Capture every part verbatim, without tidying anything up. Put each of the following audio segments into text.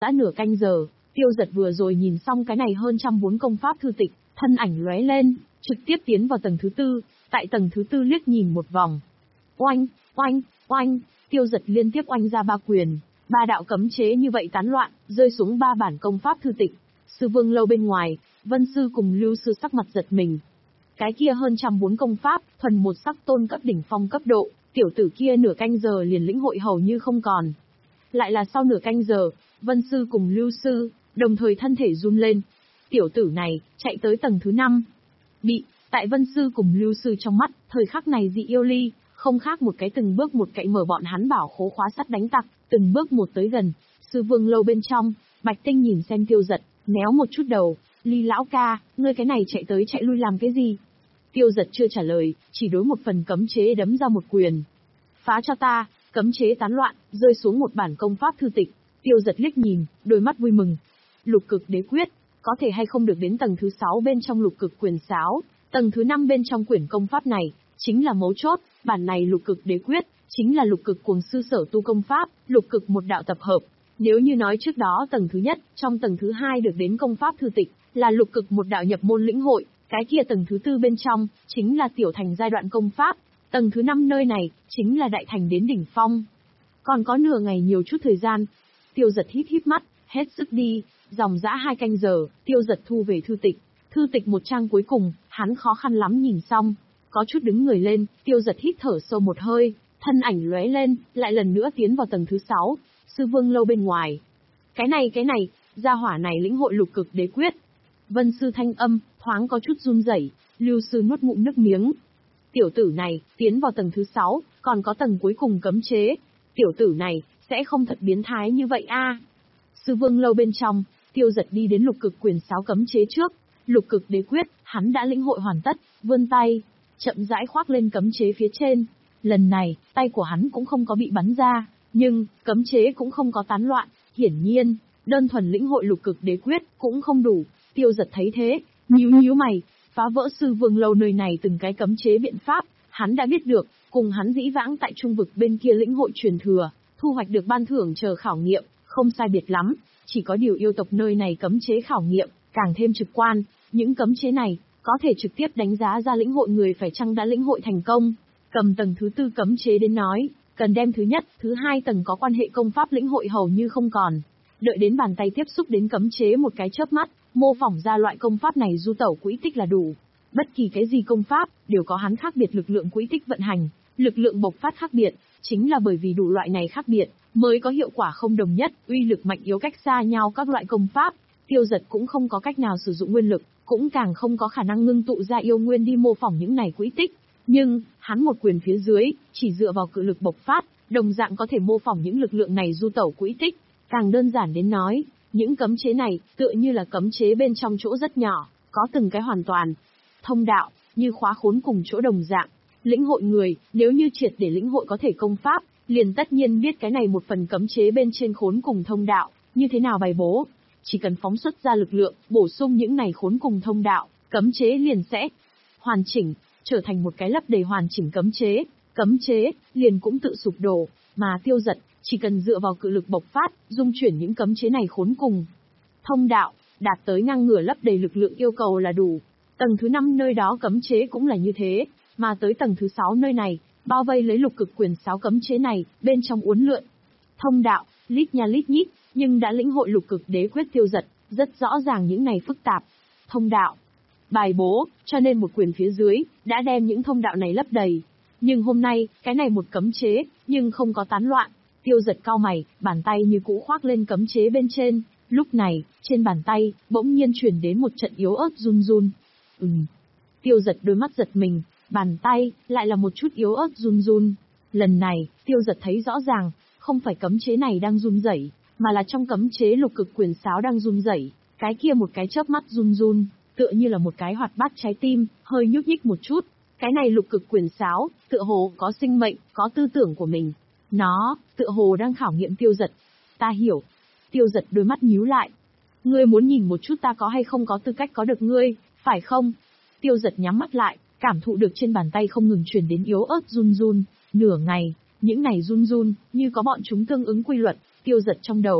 đã nửa canh giờ, Tiêu Giật vừa rồi nhìn xong cái này hơn trăm bốn công pháp thư tịch, thân ảnh lóe lên, trực tiếp tiến vào tầng thứ tư, tại tầng thứ tư liếc nhìn một vòng. Oanh, oanh, oanh, Tiêu Giật liên tiếp oanh ra ba quyền, ba đạo cấm chế như vậy tán loạn, rơi xuống ba bản công pháp thư tịch. Sư Vương lâu bên ngoài, Vân Sư cùng Lưu Sư sắc mặt giật mình. Cái kia hơn trăm bốn công pháp, thuần một sắc tôn cấp đỉnh phong cấp độ, tiểu tử kia nửa canh giờ liền lĩnh hội hầu như không còn. Lại là sau nửa canh giờ, Vân Sư cùng Lưu Sư, đồng thời thân thể run lên. Tiểu tử này, chạy tới tầng thứ năm. Bị, tại Vân Sư cùng Lưu Sư trong mắt, thời khắc này dị yêu ly, không khác một cái từng bước một cậy mở bọn hắn bảo khố khóa sắt đánh tặc, từng bước một tới gần. Sư Vương lâu bên trong, Bạch Tinh nhìn xem Tiêu Giật, méo một chút đầu, Ly lão ca, ngươi cái này chạy tới chạy lui làm cái gì? Tiêu Giật chưa trả lời, chỉ đối một phần cấm chế đấm ra một quyền. Phá cho ta, cấm chế tán loạn, rơi xuống một bản công pháp thư tịch. Tiêu Giật liếc nhìn, đôi mắt vui mừng. Lục cực đế quyết, có thể hay không được đến tầng thứ sáu bên trong lục cực quyền sáo, tầng thứ năm bên trong quyển công pháp này, chính là mấu chốt, bản này lục cực đế quyết, chính là lục cực cuồng sư sở tu công pháp, lục cực một đạo tập hợp. Nếu như nói trước đó tầng thứ nhất, trong tầng thứ hai được đến công pháp thư tịch, là lục cực một đạo nhập môn lĩnh hội, cái kia tầng thứ tư bên trong, chính là tiểu thành giai đoạn công pháp, tầng thứ năm nơi này, chính là đại thành đến đỉnh phong. Còn có nửa ngày nhiều chút thời gian, Tiêu Giật híp híp mắt, hết sức đi, dòng dã hai canh giờ, Tiêu Giật thu về thư tịch, thư tịch một trang cuối cùng, hắn khó khăn lắm nhìn xong, có chút đứng người lên, Tiêu Giật hít thở sâu một hơi, thân ảnh lóe lên, lại lần nữa tiến vào tầng thứ sáu, Sư Vương lâu bên ngoài. Cái này cái này, gia hỏa này lĩnh hội lục cực đế quyết. Vân Sư thanh âm, thoáng có chút run rẩy, Lưu Sư nuốt ngụm nước miếng. Tiểu tử này, tiến vào tầng thứ sáu, còn có tầng cuối cùng cấm chế. Tiểu tử này, sẽ không thật biến thái như vậy a. Sư Vương lâu bên trong, Tiêu Giật đi đến lục cực quyền sáo cấm chế trước. Lục cực đế quyết, hắn đã lĩnh hội hoàn tất, vươn tay, chậm rãi khoác lên cấm chế phía trên. Lần này, tay của hắn cũng không có bị bắn ra, nhưng, cấm chế cũng không có tán loạn, hiển nhiên, đơn thuần lĩnh hội lục cực đế quyết cũng không đủ. Tiêu Giật thấy thế, nhíu nhíu mày, phá vỡ Sư Vương lâu nơi này từng cái cấm chế biện pháp, hắn đã biết được, cùng hắn dĩ vãng tại trung vực bên kia lĩnh hội truyền thừa, thu hoạch được ban thưởng chờ khảo nghiệm, không sai biệt lắm, chỉ có điều yêu tộc nơi này cấm chế khảo nghiệm, càng thêm trực quan, những cấm chế này, có thể trực tiếp đánh giá ra lĩnh hội người phải chăng đã lĩnh hội thành công. Cầm tầng thứ tư cấm chế đến nói, cần đem thứ nhất, thứ hai tầng có quan hệ công pháp lĩnh hội hầu như không còn. Đợi đến bàn tay tiếp xúc đến cấm chế một cái chớp mắt, mô phỏng ra loại công pháp này du tẩu quỹ tích là đủ. Bất kỳ cái gì công pháp, đều có hắn khác biệt lực lượng quỹ tích vận hành, lực lượng bộc phát khác biệt, chính là bởi vì đủ loại này khác biệt, mới có hiệu quả không đồng nhất, uy lực mạnh yếu cách xa nhau các loại công pháp. Tiêu Giật cũng không có cách nào sử dụng nguyên lực, cũng càng không có khả năng ngưng tụ ra yêu nguyên đi mô phỏng những này quỹ tích. Nhưng, hắn một quyền phía dưới, chỉ dựa vào cự lực bộc phát, đồng dạng có thể mô phỏng những lực lượng này du tẩu quỹ tích. Càng đơn giản đến nói, những cấm chế này, tựa như là cấm chế bên trong chỗ rất nhỏ, có từng cái hoàn toàn thông đạo, như khóa khốn cùng chỗ đồng dạng. Lĩnh hội người, nếu như triệt để lĩnh hội có thể công pháp, liền tất nhiên biết cái này một phần cấm chế bên trên khốn cùng thông đạo, như thế nào bày bố. Chỉ cần phóng xuất ra lực lượng, bổ sung những này khốn cùng thông đạo, cấm chế liền sẽ hoàn chỉnh, trở thành một cái lấp đầy hoàn chỉnh cấm chế. Cấm chế, liền cũng tự sụp đổ, mà Tiêu Giật, chỉ cần dựa vào cự lực bộc phát, dung chuyển những cấm chế này khốn cùng thông đạo, đạt tới ngang ngửa lấp đầy lực lượng yêu cầu là đủ. Tầng thứ năm nơi đó cấm chế cũng là như thế, mà tới tầng thứ sáu nơi này, bao vây lấy lục cực quyền sáo cấm chế này, bên trong uốn lượn thông đạo, lít nha lít nhít, nhưng đã lĩnh hội lục cực đế quyết Tiêu Giật, rất rõ ràng những này phức tạp thông đạo bài bố, cho nên một quyền phía dưới đã đem những thông đạo này lấp đầy. Nhưng hôm nay, cái này một cấm chế, nhưng không có tán loạn. Tiêu Giật cau mày, bàn tay như cũ khoác lên cấm chế bên trên. Lúc này, trên bàn tay, bỗng nhiên truyền đến một trận yếu ớt run run. Ừm. Tiêu Giật đôi mắt giật mình, bàn tay, lại là một chút yếu ớt run run. Lần này, Tiêu Giật thấy rõ ràng, không phải cấm chế này đang run rẩy, mà là trong cấm chế lục cực quyền sáo đang run rẩy. Cái kia một cái chớp mắt run run, tựa như là một cái hoạt bát trái tim, hơi nhúc nhích một chút. Cái này lục cực quyền sáo, tựa hồ có sinh mệnh, có tư tưởng của mình. Nó, tựa hồ đang khảo nghiệm Tiêu Giật. Ta hiểu. Tiêu Giật đôi mắt nhíu lại. Ngươi muốn nhìn một chút ta có hay không có tư cách có được ngươi, phải không? Tiêu Giật nhắm mắt lại, cảm thụ được trên bàn tay không ngừng truyền đến yếu ớt run run. Nửa ngày, những này run run, như có bọn chúng tương ứng quy luật. Tiêu Giật trong đầu,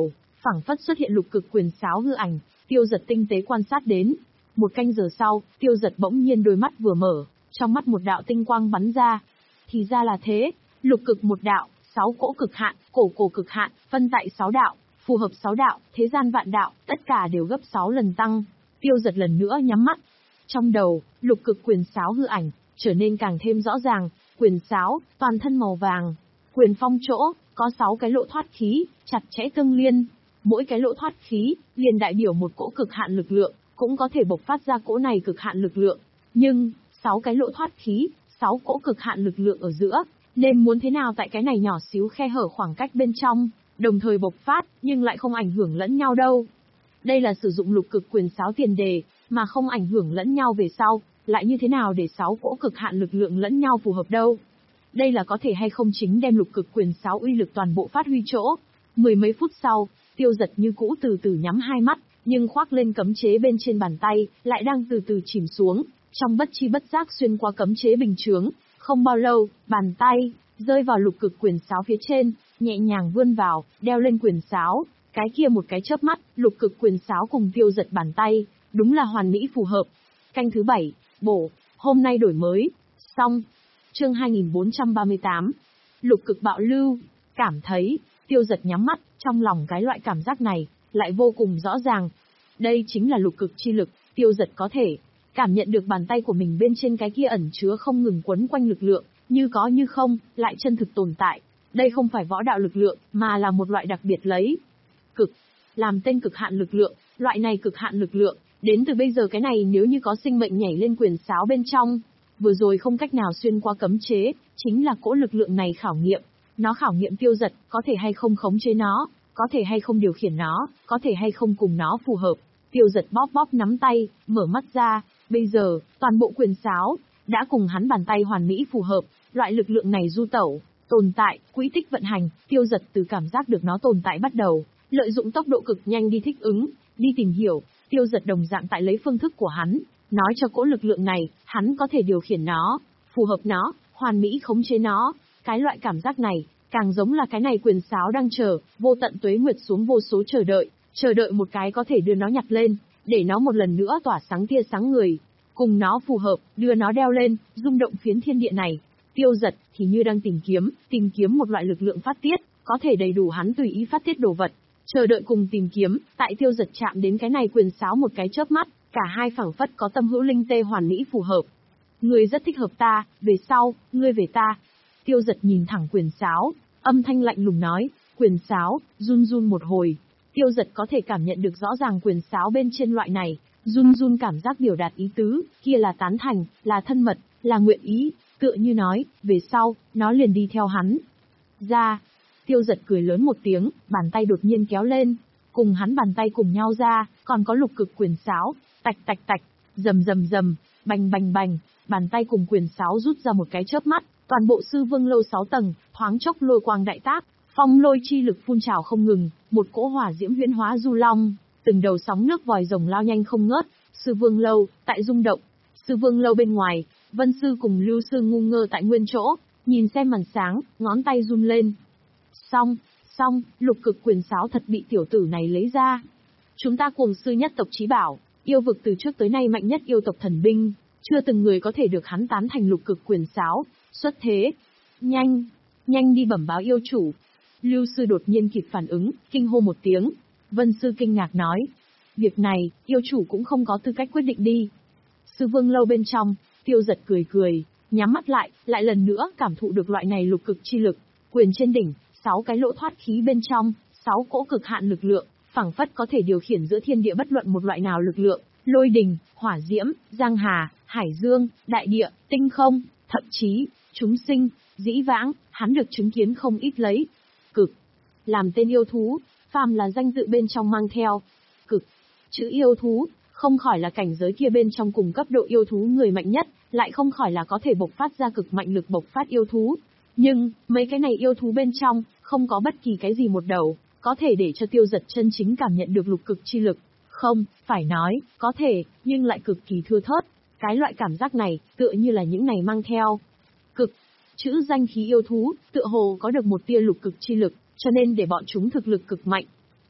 phảng phất xuất hiện lục cực quyền sáo hư ảnh, Tiêu Dật tinh tế quan sát đến. Một canh giờ sau, Tiêu Dật bỗng nhiên đôi mắt vừa mở, trong mắt một đạo tinh quang bắn ra. Thì ra là thế, lục cực một đạo, sáu cỗ cực hạn, cổ cổ cực hạn, phân tại sáu đạo, phù hợp sáu đạo, thế gian vạn đạo, tất cả đều gấp sáu lần tăng. Tiêu Dật lần nữa nhắm mắt. Trong đầu, lục cực quyền sáo hư ảnh trở nên càng thêm rõ ràng, quyền sáo, toàn thân màu vàng, quyền phong chỗ có sáu cái lỗ thoát khí, chặt chẽ tương liên. Mỗi cái lỗ thoát khí liền đại biểu một cỗ cực hạn lực lượng, cũng có thể bộc phát ra cỗ này cực hạn lực lượng. Nhưng, sáu cái lỗ thoát khí, sáu cỗ cực hạn lực lượng ở giữa, nên muốn thế nào tại cái này nhỏ xíu khe hở khoảng cách bên trong, đồng thời bộc phát, nhưng lại không ảnh hưởng lẫn nhau đâu. Đây là sử dụng lục cực quyền sáo tiền đề, mà không ảnh hưởng lẫn nhau về sau, lại như thế nào để sáu cỗ cực hạn lực lượng lẫn nhau phù hợp đâu. Đây là có thể hay không chính đem lục cực quyền sáo uy lực toàn bộ phát huy chỗ. Mười mấy phút sau, Tiêu Dật như cũ từ từ nhắm hai mắt, nhưng khoác lên cấm chế bên trên bàn tay, lại đang từ từ chìm xuống, trong bất chi bất giác xuyên qua cấm chế bình chướng. Không bao lâu, bàn tay rơi vào lục cực quyền sáo phía trên, nhẹ nhàng vươn vào, đeo lên quyền sáo. Cái kia một cái chớp mắt, lục cực quyền sáo cùng Tiêu Dật bàn tay, đúng là hoàn mỹ phù hợp. Canh thứ bảy, bổ, hôm nay đổi mới, xong. Chương hai nghìn bốn trăm ba mươi tám. Lục cực bạo lưu, cảm thấy, Tiêu Dật nhắm mắt, trong lòng cái loại cảm giác này, lại vô cùng rõ ràng. Đây chính là lục cực chi lực, Tiêu Dật có thể cảm nhận được bàn tay của mình bên trên cái kia ẩn chứa không ngừng quấn quanh lực lượng, như có như không, lại chân thực tồn tại. Đây không phải võ đạo lực lượng, mà là một loại đặc biệt lấy cực, làm tên cực hạn lực lượng, loại này cực hạn lực lượng, đến từ bây giờ cái này nếu như có sinh mệnh nhảy lên quyền sáo bên trong, vừa rồi không cách nào xuyên qua cấm chế, chính là cỗ lực lượng này khảo nghiệm. Nó khảo nghiệm Tiêu Dật, có thể hay không khống chế nó, có thể hay không điều khiển nó, có thể hay không cùng nó phù hợp. Tiêu Dật bóp bóp nắm tay, mở mắt ra, bây giờ, toàn bộ quyền sáo, đã cùng hắn bàn tay hoàn mỹ phù hợp, loại lực lượng này du tẩu, tồn tại, quỹ tích vận hành, Tiêu Dật từ cảm giác được nó tồn tại bắt đầu, lợi dụng tốc độ cực nhanh đi thích ứng, đi tìm hiểu, Tiêu Dật đồng dạng tại lấy phương thức của hắn, nói cho cỗ lực lượng này, hắn có thể điều khiển nó, phù hợp nó, hoàn mỹ khống chế nó. Cái loại cảm giác này, càng giống là cái này quyền sáo đang chờ, vô tận tuế nguyệt xuống vô số chờ đợi, chờ đợi một cái có thể đưa nó nhặt lên, để nó một lần nữa tỏa sáng tia sáng người, cùng nó phù hợp, đưa nó đeo lên, rung động phiến thiên địa này. Tiêu Dật thì như đang tìm kiếm, tìm kiếm một loại lực lượng phát tiết, có thể đầy đủ hắn tùy ý phát tiết đồ vật. Chờ đợi cùng tìm kiếm, tại Tiêu Dật chạm đến cái này quyền sáo một cái chớp mắt, cả hai phảng phất có tâm hữu linh tê hoàn mỹ phù hợp. Ngươi rất thích hợp ta, về sau, ngươi về ta. Tiêu Dật nhìn thẳng quyền sáo, âm thanh lạnh lùng nói, quyền sáo, run run một hồi. Tiêu Dật có thể cảm nhận được rõ ràng quyền sáo bên trên loại này, run run cảm giác biểu đạt ý tứ, kia là tán thành, là thân mật, là nguyện ý, tựa như nói, về sau, nó liền đi theo hắn. Ra, Tiêu Dật cười lớn một tiếng, bàn tay đột nhiên kéo lên, cùng hắn bàn tay cùng nhau ra, còn có lục cực quyền sáo, tạch tạch tạch, rầm rầm rầm, bành bành bành, bàn tay cùng quyền sáo rút ra một cái chớp mắt, toàn bộ sư vương lâu sáu tầng, thoáng chốc lôi quang đại tác, phong lôi chi lực phun trào không ngừng, một cỗ hỏa diễm huyễn hóa du long, từng đầu sóng nước vòi rồng lao nhanh không ngớt, sư vương lâu, tại rung động, sư vương lâu bên ngoài, Vân sư cùng Lưu sư ngu ngơ tại nguyên chỗ, nhìn xem màn sáng, ngón tay run lên. Xong, xong, lục cực quyền sáo thật bị tiểu tử này lấy ra. Chúng ta cùng sư nhất tộc chí bảo, yêu vực từ trước tới nay mạnh nhất yêu tộc thần binh, chưa từng người có thể được hắn tán thành lục cực quyền sáo, xuất thế. Nhanh, nhanh đi bẩm báo yêu chủ. Lưu sư đột nhiên kịp phản ứng, kinh hô một tiếng. Vân sư kinh ngạc nói, việc này, yêu chủ cũng không có tư cách quyết định đi. Sư vương lâu bên trong, Tiêu Dật cười cười, nhắm mắt lại, lại lần nữa cảm thụ được loại này lục cực chi lực, quyền trên đỉnh, sáu cái lỗ thoát khí bên trong, sáu cỗ cực hạn lực lượng, phảng phất có thể điều khiển giữa thiên địa bất luận một loại nào lực lượng, lôi đình, hỏa diễm, giang hà, hải dương, đại địa, tinh không, thậm chí, chúng sinh, dĩ vãng, hắn được chứng kiến không ít lấy. Cực, làm tên yêu thú, phàm là danh tự bên trong mang theo. Cực, chữ yêu thú, không khỏi là cảnh giới kia bên trong cùng cấp độ yêu thú người mạnh nhất, lại không khỏi là có thể bộc phát ra cực mạnh lực bộc phát yêu thú. Nhưng, mấy cái này yêu thú bên trong, không có bất kỳ cái gì một đầu, có thể để cho Tiêu Dật chân chính cảm nhận được lục cực chi lực. Không, phải nói, có thể, nhưng lại cực kỳ thưa thớt. Cái loại cảm giác này, tựa như là những này mang theo. Cực, chữ danh khí yêu thú, tựa hồ có được một tia lục cực chi lực, cho nên để bọn chúng thực lực cực mạnh.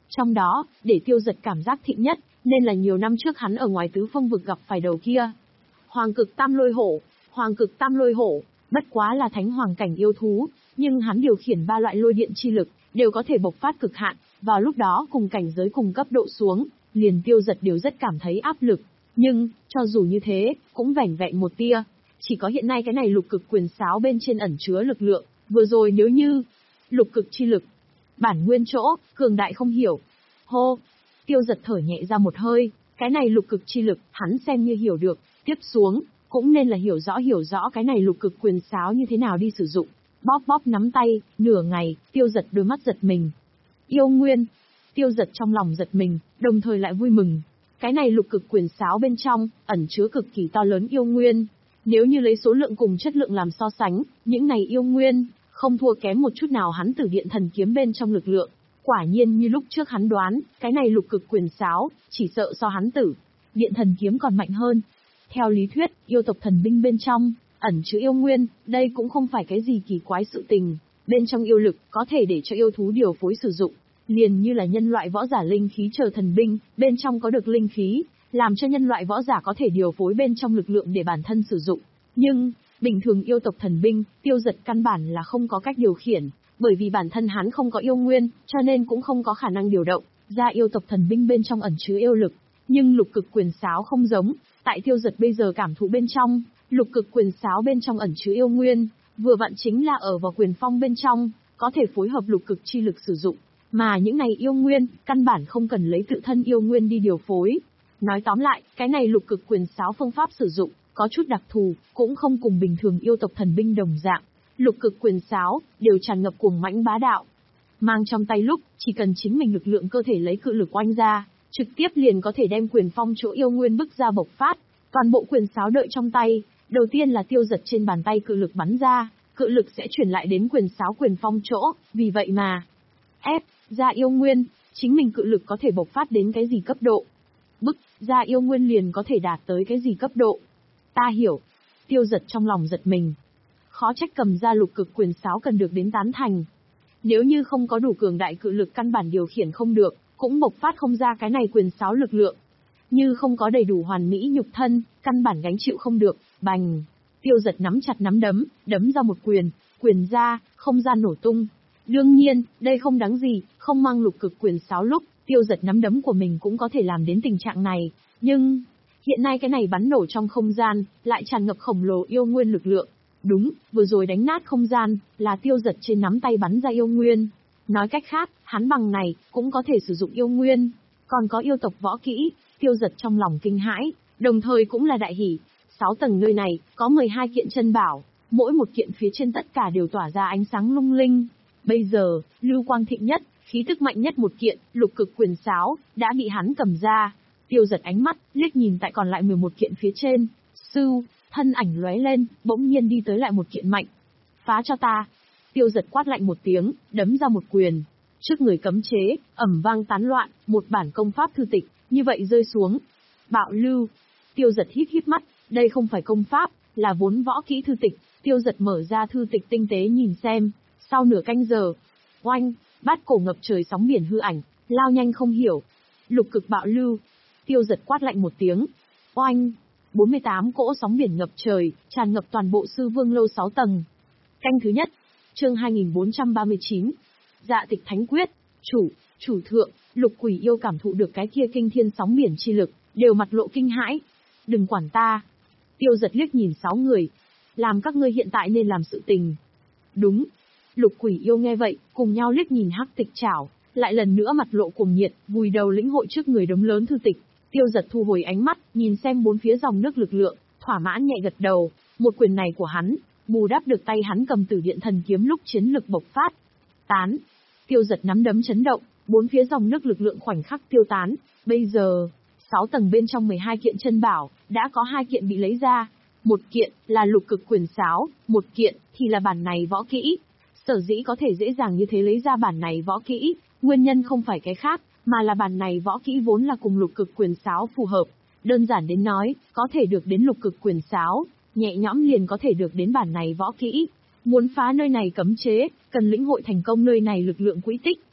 Trong đó, để Tiêu Dật cảm giác thịnh nhất, nên là nhiều năm trước hắn ở ngoài tứ phương vực gặp phải đầu kia. Hoàng cực tam lôi hổ, hoàng cực tam lôi hổ, bất quá là thánh hoàng cảnh yêu thú, nhưng hắn điều khiển ba loại lôi điện chi lực, đều có thể bộc phát cực hạn, vào lúc đó cùng cảnh giới cùng cấp độ xuống, liền Tiêu Dật đều rất cảm thấy áp lực. Nhưng, cho dù như thế, cũng vẻn vẹn một tia. Chỉ có hiện nay cái này lục cực quyền sáo bên trên ẩn chứa lực lượng, vừa rồi nếu như lục cực chi lực, bản nguyên chỗ, cường đại không hiểu. Hô, Tiêu Dật thở nhẹ ra một hơi, cái này lục cực chi lực, hắn xem như hiểu được, tiếp xuống, cũng nên là hiểu rõ hiểu rõ cái này lục cực quyền sáo như thế nào đi sử dụng. Bóp bóp nắm tay, nửa ngày, Tiêu Dật đôi mắt giật mình. Yêu nguyên, Tiêu Dật trong lòng giật mình, đồng thời lại vui mừng. Cái này lục cực quyền sáo bên trong, ẩn chứa cực kỳ to lớn yêu nguyên. Nếu như lấy số lượng cùng chất lượng làm so sánh, những này yêu nguyên, không thua kém một chút nào hắn Tử Điện Thần Kiếm bên trong lực lượng. Quả nhiên như lúc trước hắn đoán, cái này lục cực quyền sáo, chỉ sợ so hắn Tử Điện Thần Kiếm còn mạnh hơn. Theo lý thuyết, yêu tộc thần binh bên trong, ẩn chứa yêu nguyên, đây cũng không phải cái gì kỳ quái sự tình. Bên trong yêu lực, có thể để cho yêu thú điều phối sử dụng. Liền như là nhân loại võ giả linh khí chờ thần binh, bên trong có được linh khí, làm cho nhân loại võ giả có thể điều phối bên trong lực lượng để bản thân sử dụng. Nhưng, bình thường yêu tộc thần binh, Tiêu Dật căn bản là không có cách điều khiển, bởi vì bản thân hắn không có yêu nguyên, cho nên cũng không có khả năng điều động ra yêu tộc thần binh bên trong ẩn chứa yêu lực. Nhưng lục cực quyền sáo không giống, tại Tiêu Dật bây giờ cảm thụ bên trong, lục cực quyền sáo bên trong ẩn chứa yêu nguyên, vừa vặn chính là ở vào quyền phong bên trong, có thể phối hợp lục cực chi lực sử dụng. Mà những này yêu nguyên, căn bản không cần lấy tự thân yêu nguyên đi điều phối. Nói tóm lại, cái này lục cực quyền sáo phương pháp sử dụng, có chút đặc thù, cũng không cùng bình thường yêu tộc thần binh đồng dạng. Lục cực quyền sáo, đều tràn ngập cuồng mãnh bá đạo. Mang trong tay lúc, chỉ cần chính mình lực lượng cơ thể lấy cự lực oanh ra, trực tiếp liền có thể đem quyền phong chỗ yêu nguyên bức ra bộc phát. Toàn bộ quyền sáo đợi trong tay, đầu tiên là Tiêu Dật trên bàn tay cự lực bắn ra, cự lực sẽ chuyển lại đến quyền sáo quyền phong chỗ, vì vậy mà ép ra yêu nguyên, chính mình cự lực có thể bộc phát đến cái gì cấp độ. Bức ra yêu nguyên liền có thể đạt tới cái gì cấp độ. Ta hiểu. Tiêu Dật trong lòng giật mình. Khó trách cầm ra lục cực quyền sáo cần được đến tán thành. Nếu như không có đủ cường đại cự lực căn bản điều khiển không được, cũng bộc phát không ra cái này quyền sáo lực lượng. Như không có đầy đủ hoàn mỹ nhục thân, căn bản gánh chịu không được, bành. Tiêu Dật nắm chặt nắm đấm, đấm ra một quyền, quyền ra, không gian nổ tung. Đương nhiên, đây không đáng gì, không mang lục cực quyền sáo lúc, Tiêu Dật nắm đấm của mình cũng có thể làm đến tình trạng này. Nhưng, hiện nay cái này bắn nổ trong không gian, lại tràn ngập khổng lồ yêu nguyên lực lượng. Đúng, vừa rồi đánh nát không gian, là Tiêu Dật trên nắm tay bắn ra yêu nguyên. Nói cách khác, hắn bằng này, cũng có thể sử dụng yêu nguyên. Còn có yêu tộc võ kỹ, Tiêu Dật trong lòng kinh hãi, đồng thời cũng là đại hỉ. Sáu tầng nơi này, có mười hai kiện chân bảo, mỗi một kiện phía trên tất cả đều tỏa ra ánh sáng lung linh. Bây giờ, lưu quang thịnh nhất, khí tức mạnh nhất một kiện, lục cực quyền sáo, đã bị hắn cầm ra. Tiêu Dật ánh mắt, liếc nhìn tại còn lại mười một kiện phía trên. Sưu, thân ảnh lóe lên, bỗng nhiên đi tới lại một kiện mạnh. Phá cho ta. Tiêu Dật quát lạnh một tiếng, đấm ra một quyền. Trước người cấm chế, ầm vang tán loạn, một bản công pháp thư tịch, như vậy rơi xuống. Bạo lưu. Tiêu Dật híp híp mắt, đây không phải công pháp, là vốn võ kỹ thư tịch. Tiêu Dật mở ra thư tịch tinh tế nhìn xem. Sau nửa canh giờ, oanh, bát cổ ngập trời sóng biển hư ảnh, lao nhanh không hiểu. Lục cực bạo lưu. Tiêu Dật quát lạnh một tiếng. Oanh, bốn mươi tám cỗ sóng biển ngập trời, tràn ngập toàn bộ Sư Vương lâu sáu tầng. Canh thứ nhất, chương hai nghìn bốn trăm ba mươi chín. Dạ tịch thánh quyết, chủ, chủ thượng, Lục Quỷ yêu cảm thụ được cái kia kinh thiên sóng biển chi lực, đều mặt lộ kinh hãi. Đừng quản ta. Tiêu Dật liếc nhìn sáu người. Làm các ngươi hiện tại nên làm sự tình. Đúng. Lục Quỷ yêu nghe vậy, cùng nhau liếc nhìn Hắc Tịch Trảo, lại lần nữa mặt lộ cuồng nhiệt, vùi đầu lĩnh hội trước người đống lớn thư tịch. Tiêu Dật thu hồi ánh mắt, nhìn xem bốn phía dòng nước lực lượng, thỏa mãn nhẹ gật đầu. Một quyền này của hắn, bù đắp được tay hắn cầm Tử Điện Thần Kiếm lúc chiến lực bộc phát. Tán. Tiêu Dật nắm đấm chấn động, bốn phía dòng nước lực lượng khoảnh khắc tiêu tán. Bây giờ, sáu tầng bên trong mười hai kiện chân bảo, đã có hai kiện bị lấy ra. Một kiện là lục cực quyền sáo, một kiện thì là bản này võ kỹ. Sở dĩ có thể dễ dàng như thế lấy ra bản này võ kỹ, nguyên nhân không phải cái khác, mà là bản này võ kỹ vốn là cùng lục cực quyền sáo phù hợp. Đơn giản đến nói, có thể được đến lục cực quyền sáo, nhẹ nhõm liền có thể được đến bản này võ kỹ. Muốn phá nơi này cấm chế, cần lĩnh hội thành công nơi này lực lượng quỹ tích.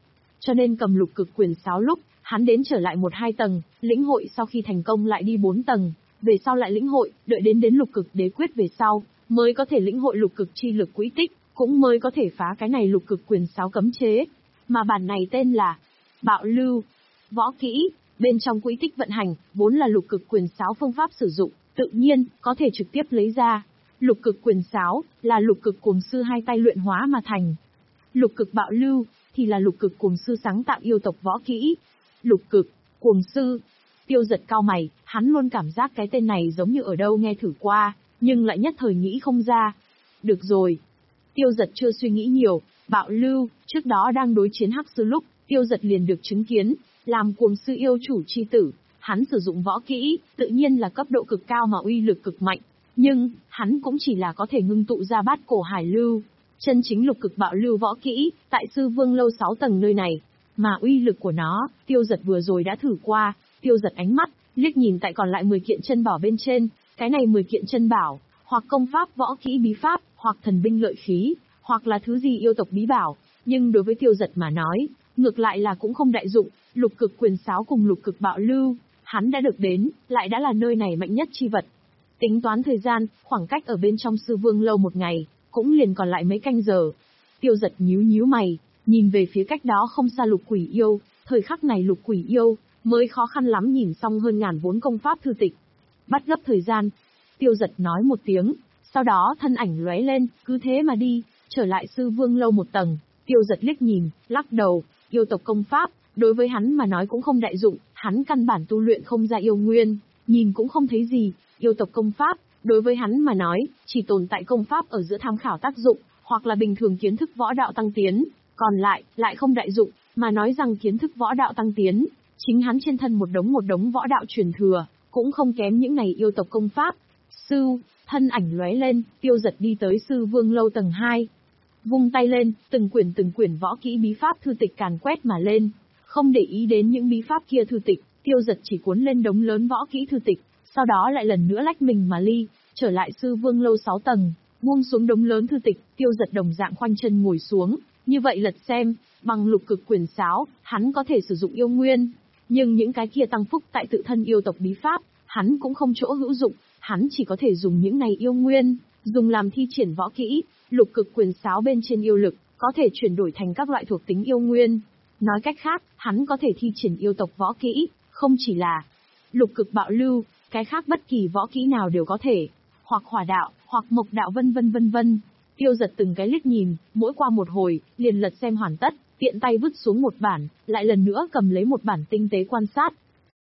cho nên cầm lục cực quyền sáo lúc, hắn đến trở lại một hai tầng, lĩnh hội sau khi thành công lại đi bốn tầng, về sau lại lĩnh hội, đợi đến đến lục cực đế quyết về sau, mới có thể lĩnh hội lục cực chi lực quỹ tích, cũng mới có thể phá cái này lục cực quyền sáo cấm chế. Mà bản này tên là Bạo Lưu. Võ kỹ, bên trong quỹ tích vận hành, vốn là lục cực quyền sáo phương pháp sử dụng, tự nhiên, có thể trực tiếp lấy ra. Lục cực quyền sáo, là lục cực cuồng sư hai tay luyện hóa mà thành. Lục cực bạo lưu, thì là lục cực cuồng sư sáng tạo yêu tộc võ kỹ. Lục cực, cuồng sư. Tiêu Dật cao mày, hắn luôn cảm giác cái tên này giống như ở đâu nghe thử qua, nhưng lại nhất thời nghĩ không ra. Được rồi. Tiêu Dật chưa suy nghĩ nhiều, bạo lưu, trước đó đang đối chiến hắc sư lúc, Tiêu Dật liền được chứng kiến, làm cuồng sư yêu chủ chi tử, hắn sử dụng võ kỹ, tự nhiên là cấp độ cực cao mà uy lực cực mạnh, nhưng, hắn cũng chỉ là có thể ngưng tụ ra bát cổ hải lưu. Chân chính lục cực bạo lưu võ kỹ, tại sư vương lâu sáu tầng nơi này, mà uy lực của nó, Tiêu Dật vừa rồi đã thử qua. Tiêu Dật ánh mắt, liếc nhìn tại còn lại mười kiện chân bảo bên trên, cái này mười kiện chân bảo, hoặc công pháp võ kỹ bí pháp, hoặc thần binh lợi khí, hoặc là thứ gì yêu tộc bí bảo, nhưng đối với Tiêu Dật mà nói, ngược lại là cũng không đại dụng, lục cực quyền sáo cùng lục cực bạo lưu, hắn đã được đến, lại đã là nơi này mạnh nhất chi vật. Tính toán thời gian, khoảng cách ở bên trong sư vương lâu một ngày, cũng liền còn lại mấy canh giờ. Tiêu Dật nhíu nhíu mày, nhìn về phía cách đó không xa lục quỷ yêu, thời khắc này lục quỷ yêu, mới khó khăn lắm nhìn xong hơn ngàn vốn công pháp thư tịch. Bắt gấp thời gian, Tiêu Dật nói một tiếng, sau đó thân ảnh lóe lên, cứ thế mà đi, trở lại sư vương lâu một tầng. Tiêu Dật liếc nhìn, lắc đầu, yêu tộc công pháp, đối với hắn mà nói cũng không đại dụng, hắn căn bản tu luyện không ra yêu nguyên, nhìn cũng không thấy gì, yêu tộc công pháp, đối với hắn mà nói, chỉ tồn tại công pháp ở giữa tham khảo tác dụng, hoặc là bình thường kiến thức võ đạo tăng tiến, còn lại, lại không đại dụng, mà nói rằng kiến thức võ đạo tăng tiến, chính hắn trên thân một đống một đống võ đạo truyền thừa, cũng không kém những này yêu tộc công pháp. Sư, thân ảnh lóe lên, Tiêu Dật đi tới sư vương lâu tầng hai. Vung tay lên, từng quyển từng quyển võ kỹ bí pháp thư tịch càn quét mà lên, không để ý đến những bí pháp kia thư tịch, Tiêu Dật chỉ cuốn lên đống lớn võ kỹ thư tịch, sau đó lại lần nữa lách mình mà ly, trở lại sư vương lâu sáu tầng, buông xuống đống lớn thư tịch, Tiêu Dật đồng dạng khoanh chân ngồi xuống, như vậy lật xem, bằng lục cực quyền sáo, hắn có thể sử dụng yêu nguyên, nhưng những cái kia tăng phúc tại tự thân yêu tộc bí pháp, hắn cũng không chỗ hữu dụng, hắn chỉ có thể dùng những này yêu nguyên, dùng làm thi triển võ kỹ. Lục cực quyền sáo bên trên yêu lực, có thể chuyển đổi thành các loại thuộc tính yêu nguyên. Nói cách khác, hắn có thể thi triển yêu tộc võ kỹ, không chỉ là lục cực bạo lưu, cái khác bất kỳ võ kỹ nào đều có thể, hoặc hỏa đạo, hoặc mộc đạo vân vân vân vân. Tiêu Dật từng cái liếc nhìn, mỗi qua một hồi, liền lật xem hoàn tất, tiện tay vứt xuống một bản, lại lần nữa cầm lấy một bản tinh tế quan sát.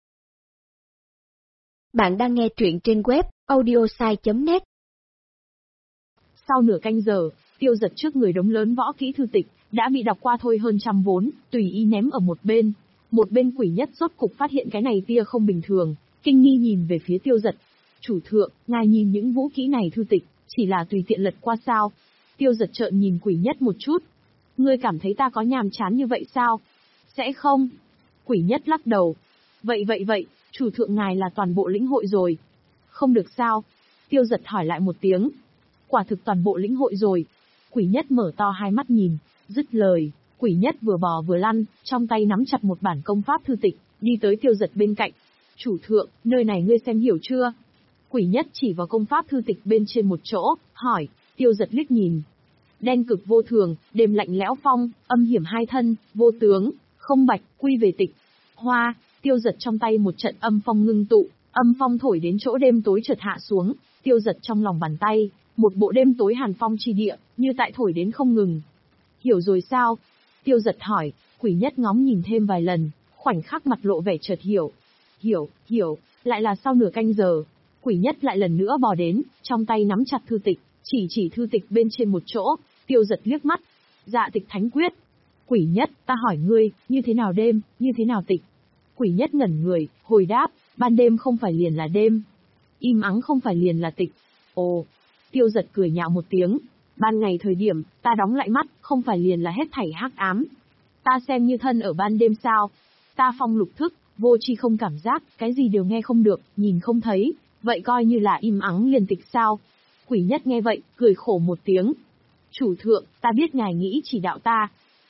Bạn đang nghe truyện trên web audiosai chấm net. Sau nửa canh giờ, Tiêu Dật trước người đống lớn võ kỹ thư tịch, đã bị đọc qua thôi hơn trăm vốn, tùy ý ném ở một bên. Một bên Quỷ Nhất rốt cục phát hiện cái này tia không bình thường, kinh nghi nhìn về phía Tiêu Dật. Chủ thượng, ngài nhìn những vũ kỹ này thư tịch, chỉ là tùy tiện lật qua sao? Tiêu Dật trợn nhìn Quỷ Nhất một chút. Ngươi cảm thấy ta có nhàm chán như vậy sao? Sẽ không. Quỷ Nhất lắc đầu. Vậy vậy vậy, chủ thượng ngài là toàn bộ lĩnh hội rồi. Không được sao? Tiêu Dật hỏi lại một tiếng. Quả thực toàn bộ lĩnh hội rồi. Quỷ Nhất mở to hai mắt nhìn, dứt lời, Quỷ Nhất vừa bò vừa lăn, trong tay nắm chặt một bản công pháp thư tịch, đi tới Tiêu Dật bên cạnh. Chủ thượng, nơi này ngươi xem hiểu chưa? Quỷ Nhất chỉ vào công pháp thư tịch bên trên một chỗ, hỏi. Tiêu Dật liếc nhìn. Đen cực vô thường, đêm lạnh lẽo phong, âm hiểm hai thân, vô tướng, không bạch, quy về tịch. Hoa, Tiêu Dật trong tay một trận âm phong ngưng tụ, âm phong thổi đến chỗ đêm tối chợt hạ xuống, Tiêu Dật trong lòng bàn tay, một bộ đêm tối hàn phong chi địa, như tại thổi đến không ngừng. Hiểu rồi sao? Tiêu Dật hỏi. Quỷ Nhất ngóng nhìn thêm vài lần, khoảnh khắc mặt lộ vẻ chợt hiểu. Hiểu, hiểu, lại là sau nửa canh giờ. Quỷ Nhất lại lần nữa bò đến, trong tay nắm chặt thư tịch, chỉ chỉ thư tịch bên trên một chỗ. Tiêu Dật liếc mắt. Dạ tịch thánh quyết. Quỷ Nhất, ta hỏi ngươi, như thế nào đêm, như thế nào tịch? Quỷ Nhất ngẩn người, hồi đáp, ban đêm không phải liền là đêm. Im ắng không phải liền là tịch. Ồ. Tiêu Dật cười nhạo một tiếng. Ban ngày thời điểm, ta đóng lại mắt, không phải liền là hết thảy hắc ám. Ta xem như thân ở ban đêm sao? Ta phong lục thức, vô tri không cảm giác, cái gì đều nghe không được, nhìn không thấy, vậy coi như là im ắng liền tịch sao? Quỷ Nhất nghe vậy, cười khổ một tiếng. Chủ thượng, ta biết ngài nghĩ chỉ đạo ta.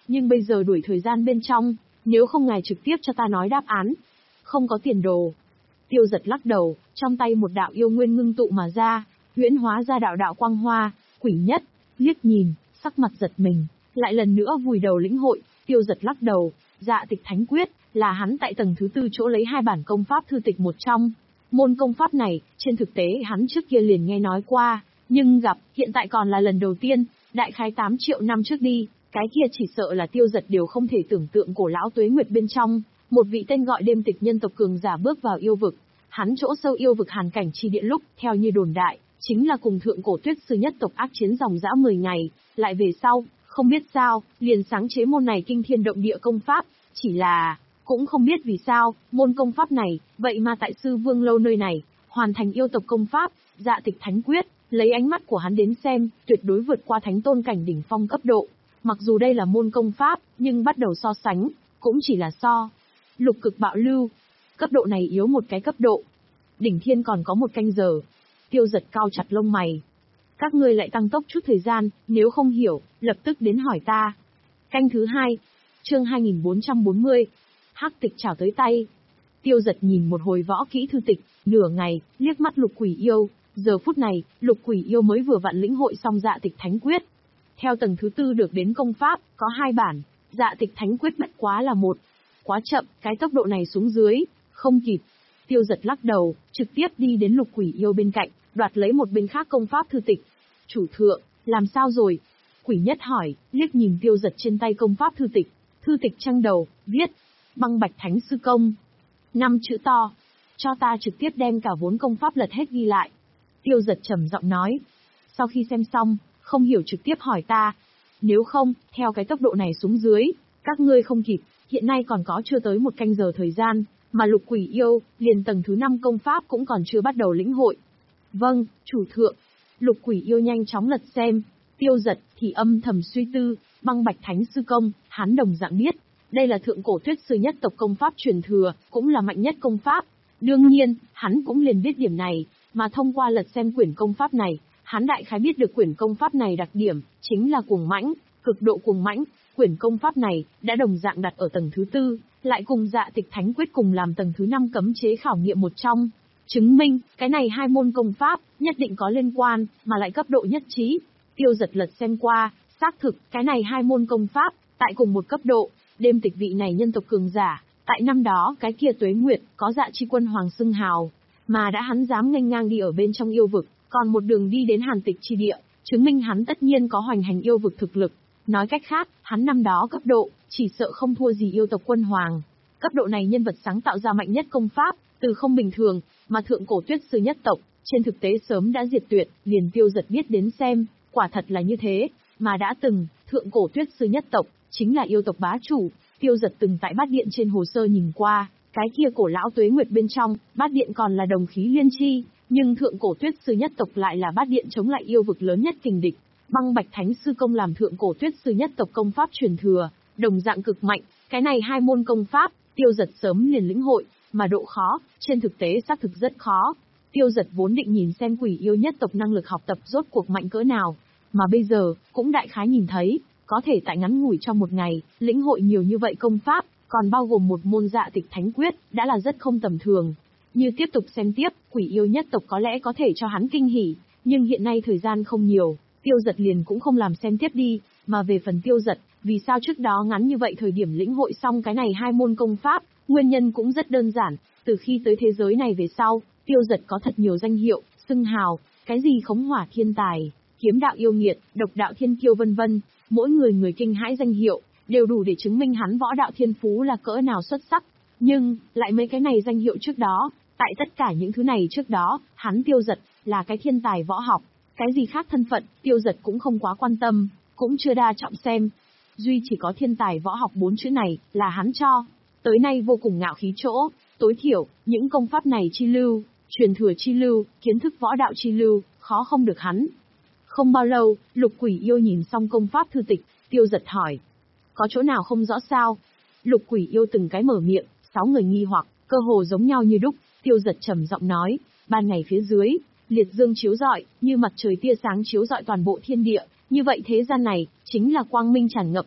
nhưng bây giờ đuổi thời gian bên trong, nếu không ngài trực tiếp cho ta nói đáp án. Không có tiền đồ. Tiêu Giật lắc đầu, trong tay một đạo yêu nguyên ngưng tụ mà ra, huyễn hóa ra đạo đạo quang hoa, quỷ nhất, liếc nhìn, sắc mặt giật mình, lại lần nữa vùi đầu lĩnh hội. Tiêu Giật lắc đầu, Dạ Tịch Thánh Quyết, là hắn tại tầng thứ tư chỗ lấy hai bản công pháp thư tịch một trong. Môn công pháp này, trên thực tế hắn trước kia liền nghe nói qua, nhưng gặp, hiện tại còn là lần đầu tiên, đại khái tám triệu năm trước đi, cái kia chỉ sợ là Tiêu Giật đều không thể tưởng tượng cổ lão tuế nguyệt bên trong, một vị tên gọi đêm tịch nhân tộc cường giả bước vào yêu vực. Hắn chỗ sâu yêu vực hàn cảnh chi địa lúc, theo như đồn đại, chính là cùng thượng cổ tuyết sư nhất tộc ác chiến dòng dã mười ngày, lại về sau, không biết sao, liền sáng chế môn này kinh thiên động địa công pháp, chỉ là, cũng không biết vì sao, môn công pháp này, vậy mà tại sư vương lâu nơi này, hoàn thành yêu tộc công pháp, Dạ Tịch Thánh Quyết, lấy ánh mắt của hắn đến xem, tuyệt đối vượt qua thánh tôn cảnh đỉnh phong cấp độ. Mặc dù đây là môn công pháp, nhưng bắt đầu so sánh, cũng chỉ là so. Lục cực bạo lưu, cấp độ này yếu một cái cấp độ. Đỉnh thiên còn có một canh giờ. Tiêu Giật cao chặt lông mày. Các ngươi lại tăng tốc chút thời gian, nếu không hiểu, lập tức đến hỏi ta. Canh thứ hai, chương hai nghìn bốn trăm bốn mươi, hắc tịch trảo tới tay. Tiêu Giật nhìn một hồi võ kỹ thư tịch, nửa ngày, liếc mắt Lục Quỷ Yêu. Giờ phút này, Lục Quỷ Yêu mới vừa vặn lĩnh hội xong Dạ Tịch Thánh Quyết. Theo tầng thứ tư được đến công pháp, có hai bản, Dạ Tịch Thánh Quyết bất quá là một. Quá chậm, cái tốc độ này xuống dưới, không kịp. Tiêu Giật lắc đầu, trực tiếp đi đến Lục Quỷ Yêu bên cạnh, đoạt lấy một bên khác công pháp thư tịch. Chủ thượng, làm sao rồi? Quỷ nhất hỏi, liếc nhìn Tiêu Giật trên tay công pháp thư tịch. Thư tịch trang đầu, viết, Băng Bạch Thánh Sư Công. Năm chữ to. Cho ta trực tiếp đem cả vốn công pháp lật hết ghi lại. Tiêu Giật trầm giọng nói. Sau khi xem xong, không hiểu trực tiếp hỏi ta. Nếu không, theo cái tốc độ này xuống dưới, các ngươi không kịp, hiện nay còn có chưa tới một canh giờ thời gian, mà Lục Quỷ Yêu, liền tầng thứ năm công pháp cũng còn chưa bắt đầu lĩnh hội. Vâng, chủ thượng. Lục Quỷ Yêu nhanh chóng lật xem. Tiêu Giật thì âm thầm suy tư, Băng Bạch Thánh Sư Công, hắn đồng dạng biết. Đây là thượng cổ tuyết sư nhất tộc công pháp truyền thừa, cũng là mạnh nhất công pháp. Đương nhiên, hắn cũng liền biết điểm này, mà thông qua lật xem quyển công pháp này, hắn đại khái biết được quyển công pháp này đặc điểm, chính là cuồng mãnh, cực độ cuồng mãnh. Quyển công pháp này, đã đồng dạng đặt ở tầng thứ tư, lại cùng Dạ Tịch Thánh Quyết cùng làm tầng thứ năm cấm chế khảo nghiệm một trong. Chứng minh, cái này hai môn công pháp, nhất định có liên quan, mà lại cấp độ nhất trí. Tiêu Giật lật xem qua, xác thực, cái này hai môn công pháp, tại cùng một cấp độ, đêm tịch vị này nhân tộc cường giả, tại năm đó cái kia tuế nguyệt, có Dạ Chi Quân Hoàng xưng hào, mà đã hắn dám nghênh ngang đi ở bên trong yêu vực, còn một đường đi đến hàn tịch chi địa, chứng minh hắn tất nhiên có hoành hành yêu vực thực lực. Nói cách khác, hắn năm đó cấp độ, chỉ sợ không thua gì yêu tộc Quân Hoàng. Cấp độ này nhân vật sáng tạo ra mạnh nhất công pháp, từ không bình thường, mà thượng cổ tuyết sư nhất tộc, trên thực tế sớm đã diệt tuyệt, liền Tiêu Giật biết đến xem, quả thật là như thế, mà đã từng, thượng cổ tuyết sư nhất tộc, chính là yêu tộc bá chủ. Tiêu Giật từng tại bát điện trên hồ sơ nhìn qua, cái kia cổ lão tuế nguyệt bên trong, bát điện còn là đồng khí liên chi, nhưng thượng cổ tuyết sư nhất tộc lại là bát điện chống lại yêu vực lớn nhất kình địch. Băng Bạch Thánh Sư Công làm thượng cổ tuyết sư nhất tộc công pháp truyền thừa, đồng dạng cực mạnh, cái này hai môn công pháp, Tiêu Giật sớm liền lĩnh hội, mà độ khó, trên thực tế xác thực rất khó. Tiêu Giật vốn định nhìn xem Quỷ Yêu nhất tộc năng lực học tập rốt cuộc mạnh cỡ nào, mà bây giờ, cũng đại khái nhìn thấy, có thể tại ngắn ngủi trong một ngày, lĩnh hội nhiều như vậy công pháp, còn bao gồm một môn Dạ Tịch Thánh Quyết, đã là rất không tầm thường. Như tiếp tục xem tiếp, Quỷ Yêu nhất tộc có lẽ có thể cho hắn kinh hỉ, nhưng hiện nay thời gian không nhiều, Tiêu Giật liền cũng không làm xem tiếp đi, mà về phần Tiêu Giật, vì sao trước đó ngắn như vậy thời điểm lĩnh hội xong cái này hai môn công pháp, nguyên nhân cũng rất đơn giản, từ khi tới thế giới này về sau, Tiêu Giật có thật nhiều danh hiệu, xưng hào, cái gì khống hỏa thiên tài, kiếm đạo yêu nghiệt, độc đạo thiên kiêu vân vân, mỗi người người kinh hãi danh hiệu, đều đủ để chứng minh hắn võ đạo thiên phú là cỡ nào xuất sắc. Nhưng, lại mấy cái này danh hiệu trước đó, tại tất cả những thứ này trước đó, hắn Tiêu Giật, là cái thiên tài võ học, cái gì khác thân phận, Tiêu Giật cũng không quá quan tâm, cũng chưa đa trọng xem. Duy chỉ có thiên tài võ học bốn chữ này, là hắn cho. Tới nay vô cùng ngạo khí chỗ, tối thiểu, những công pháp này chi lưu, truyền thừa chi lưu, kiến thức võ đạo chi lưu, khó không được hắn. Không bao lâu, Lục Quỷ Yêu nhìn xong công pháp thư tịch, Tiêu Giật hỏi. Có chỗ nào không rõ sao? Lục Quỷ Yêu từng cái mở miệng, sáu người nghi hoặc, cơ hồ giống nhau như đúc. Tiêu Giật trầm giọng nói, ban ngày phía dưới, liệt dương chiếu rọi, như mặt trời tia sáng chiếu rọi toàn bộ thiên địa, như vậy thế gian này, chính là quang minh tràn ngập.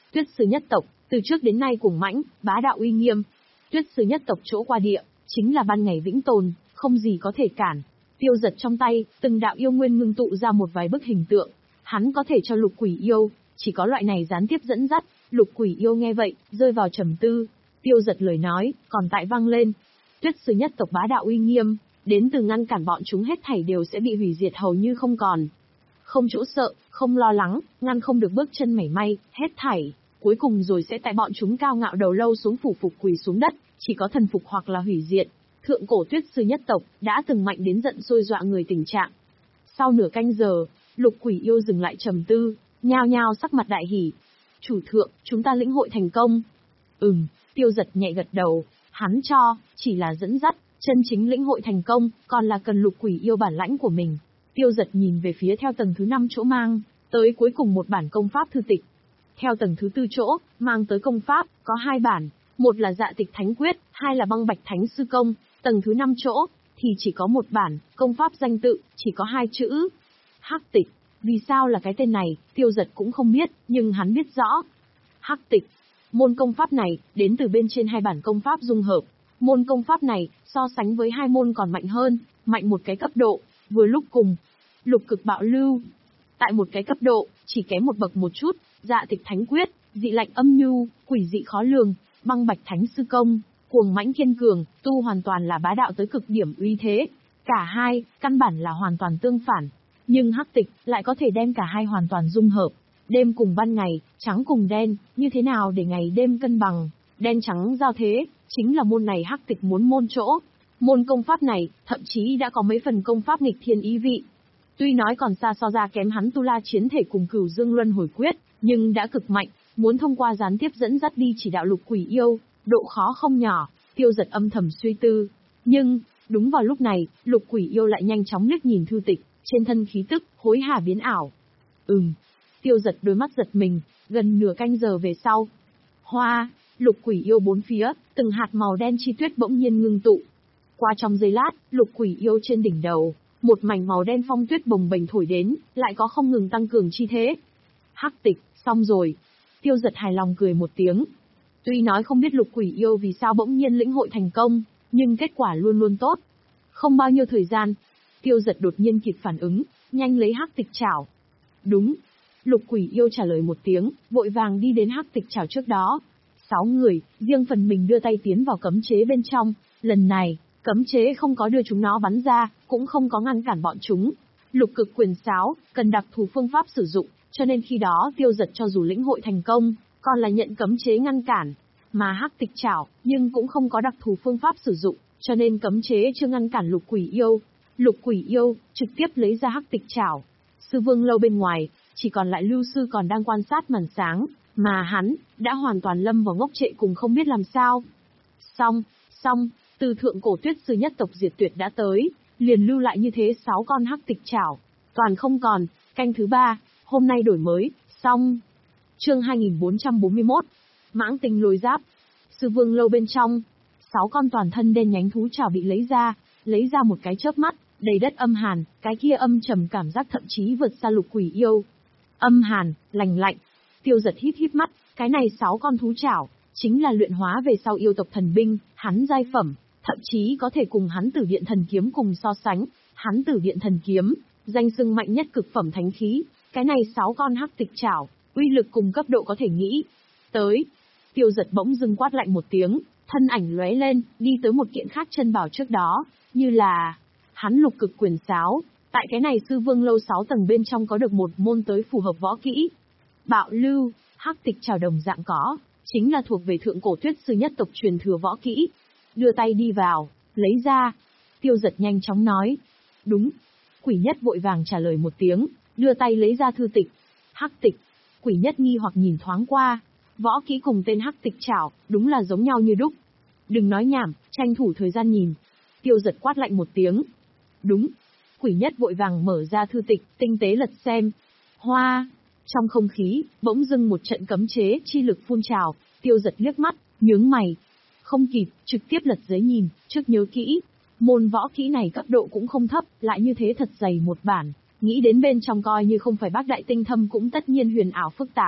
Tuyết sư nhất tộc, từ trước đến nay cuồng mãnh, bá đạo uy nghiêm. Tuyết sư nhất tộc chỗ qua địa, chính là ban ngày vĩnh tồn, không gì có thể cản. Tiêu Giật trong tay, từng đạo yêu nguyên ngưng tụ ra một vài bức hình tượng. Hắn có thể cho Lục Quỷ Yêu, chỉ có loại này gián tiếp dẫn dắt. Lục Quỷ Yêu nghe vậy, rơi vào trầm tư. Tiêu Giật lời nói, còn tại vang lên. Tuyết sư nhất tộc bá đạo uy nghiêm, đến từ ngăn cản bọn chúng hết thảy đều sẽ bị hủy diệt hầu như không còn. Không chỗ sợ, không lo lắng, ngăn không được bước chân mảy may, hết thảy. Cuối cùng rồi sẽ tại bọn chúng cao ngạo đầu lâu xuống phủ phục quỳ xuống đất, chỉ có thần phục hoặc là hủy diệt. Thượng cổ Tuyết sư nhất tộc, đã từng mạnh đến giận sôi dọa người tình trạng. Sau nửa canh giờ, Lục Quỷ Yêu dừng lại trầm tư, nhao nhao sắc mặt đại hỉ. Chủ thượng, chúng ta lĩnh hội thành công. Ừm, Tiêu Giật nhẹ gật đầu, hắn cho, chỉ là dẫn dắt, chân chính lĩnh hội thành công, còn là cần Lục Quỷ Yêu bản lãnh của mình. Tiêu Giật nhìn về phía theo tầng thứ năm chỗ mang, tới cuối cùng một bản công pháp thư tịch. Theo tầng thứ tư chỗ, mang tới công pháp, có hai bản, một là Dạ Tịch Thánh Quyết, hai là Băng Bạch Thánh Sư Công. Tầng thứ năm chỗ, thì chỉ có một bản, công pháp danh tự, chỉ có hai chữ. Hắc Tịch. Vì sao là cái tên này, Tiêu Giật cũng không biết, nhưng hắn biết rõ. Hắc Tịch. Môn công pháp này, đến từ bên trên hai bản công pháp dung hợp. Môn công pháp này, so sánh với hai môn còn mạnh hơn, mạnh một cái cấp độ, vừa lúc cùng. Lục Cực Bạo Lưu. Tại một cái cấp độ, chỉ kém một bậc một chút, Dạ Tịch Thánh Quyết, dị lạnh âm nhu, quỷ dị khó lường, Băng Bạch Thánh Sư Công, cuồng mãnh kiên cường, tu hoàn toàn là bá đạo tới cực điểm uy thế. Cả hai, căn bản là hoàn toàn tương phản. Nhưng Hắc Tịch, lại có thể đem cả hai hoàn toàn dung hợp. Đêm cùng ban ngày, trắng cùng đen, như thế nào để ngày đêm cân bằng, đen trắng giao thế, chính là môn này Hắc Tịch muốn môn chỗ. Môn công pháp này, thậm chí đã có mấy phần công pháp nghịch thiên ý vị. Tuy nói còn xa so ra kém hắn Tu La Chiến Thể cùng Cửu Dương Luân Hồi Quyết, nhưng đã cực mạnh, muốn thông qua gián tiếp dẫn dắt đi chỉ đạo Lục Quỷ Yêu, độ khó không nhỏ. Tiêu Giật âm thầm suy tư. Nhưng, đúng vào lúc này, Lục Quỷ Yêu lại nhanh chóng liếc nhìn thư tịch, trên thân khí tức, hối hả biến ảo. Ừm. Tiêu Giật đôi mắt giật mình, gần nửa canh giờ về sau. Hoa, Lục Quỷ Yêu bốn phía, từng hạt màu đen chi tuyết bỗng nhiên ngưng tụ. Qua trong giây lát, Lục Quỷ Yêu trên đỉnh đầu, một mảnh màu đen phong tuyết bồng bềnh thổi đến, lại có không ngừng tăng cường chi thế. Hắc Tịch, xong rồi. Tiêu Giật hài lòng cười một tiếng. Tuy nói không biết Lục Quỷ Yêu vì sao bỗng nhiên lĩnh hội thành công, nhưng kết quả luôn luôn tốt. Không bao nhiêu thời gian, Tiêu Giật đột nhiên kịp phản ứng, nhanh lấy Hắc Tịch chảo. Đúng. Lục Quỷ Yêu trả lời một tiếng, vội vàng đi đến Hắc Tịch chảo trước đó. Sáu người, riêng phần mình đưa tay tiến vào cấm chế bên trong. Lần này, cấm chế không có đưa chúng nó bắn ra, cũng không có ngăn cản bọn chúng. Lục Cực Quyền Sáo, cần đặc thù phương pháp sử dụng, cho nên khi đó Tiêu Giật cho dù lĩnh hội thành công, còn là nhận cấm chế ngăn cản. Mà Hắc Tịch chảo, nhưng cũng không có đặc thù phương pháp sử dụng, cho nên cấm chế chưa ngăn cản Lục Quỷ Yêu. Lục Quỷ Yêu, trực tiếp lấy ra Hắc Tịch chảo. Sư Vương Lâu bên ngoài, chỉ còn lại Lưu Sư còn đang quan sát màn sáng, mà hắn, đã hoàn toàn lâm vào ngốc trệ cùng không biết làm sao. Xong, xong, từ thượng cổ Tuyết sư nhất tộc diệt tuyệt đã tới, liền lưu lại như thế sáu con Hắc Tịch chảo, toàn không còn, canh thứ ba, hôm nay đổi mới, xong. Chương hai nghìn bốn trăm bốn mươi mốt, Mãng Tinh Lôi Giáp. Sư Vương Lâu bên trong, sáu con toàn thân đen nhánh thú chảo bị lấy ra, lấy ra một cái chớp mắt, đầy đất âm hàn, cái kia âm trầm cảm giác thậm chí vượt xa Lục Quỷ Yêu. Âm hàn, lành lạnh. Tiêu Giật híp híp mắt, cái này sáu con thú chảo, chính là luyện hóa về sau yêu tộc thần binh, hắn giai phẩm, thậm chí có thể cùng hắn Tử Điện Thần Kiếm cùng so sánh. Hắn Tử Điện Thần Kiếm, danh xưng mạnh nhất cực phẩm thánh khí, cái này sáu con Hắc Tịch chảo, uy lực cùng cấp độ có thể nghĩ. Tới. Tiêu Giật bỗng dưng quát lạnh một tiếng, thân ảnh lóe lên, đi tới một kiện khác chân bảo trước đó, như là hắn Lục Cực Quyền Sáo. Tại cái này Sư Vương Lâu sáu tầng bên trong có được một môn tới phù hợp võ kỹ. Bạo Lưu, Hắc Tịch chảo đồng dạng có, chính là thuộc về thượng cổ Tuyết sư nhất tộc truyền thừa võ kỹ. Đưa tay đi vào, lấy ra. Tiêu Giật nhanh chóng nói. Đúng. Quỷ Nhất vội vàng trả lời một tiếng, đưa tay lấy ra thư tịch. Hắc Tịch. Quỷ Nhất nghi hoặc nhìn thoáng qua. Võ kỹ cùng tên Hắc Tịch chảo, đúng là giống nhau như đúc. Đừng nói nhảm, tranh thủ thời gian nhìn. Tiêu Giật quát lạnh một tiếng. Đúng. Quỷ Nhất vội vàng mở ra thư tịch, tinh tế lật xem. Hoa. Trong không khí, bỗng dưng một trận cấm chế chi lực phun trào. Tiêu Giật liếc mắt, nhướng mày. Không kịp, trực tiếp lật giấy nhìn, trước nhớ kỹ. Môn võ kỹ này cấp độ cũng không thấp, lại như thế thật dày một bản. Nghĩ đến bên trong coi như không phải bác đại tinh thâm cũng tất nhiên huyền ảo phức tạp.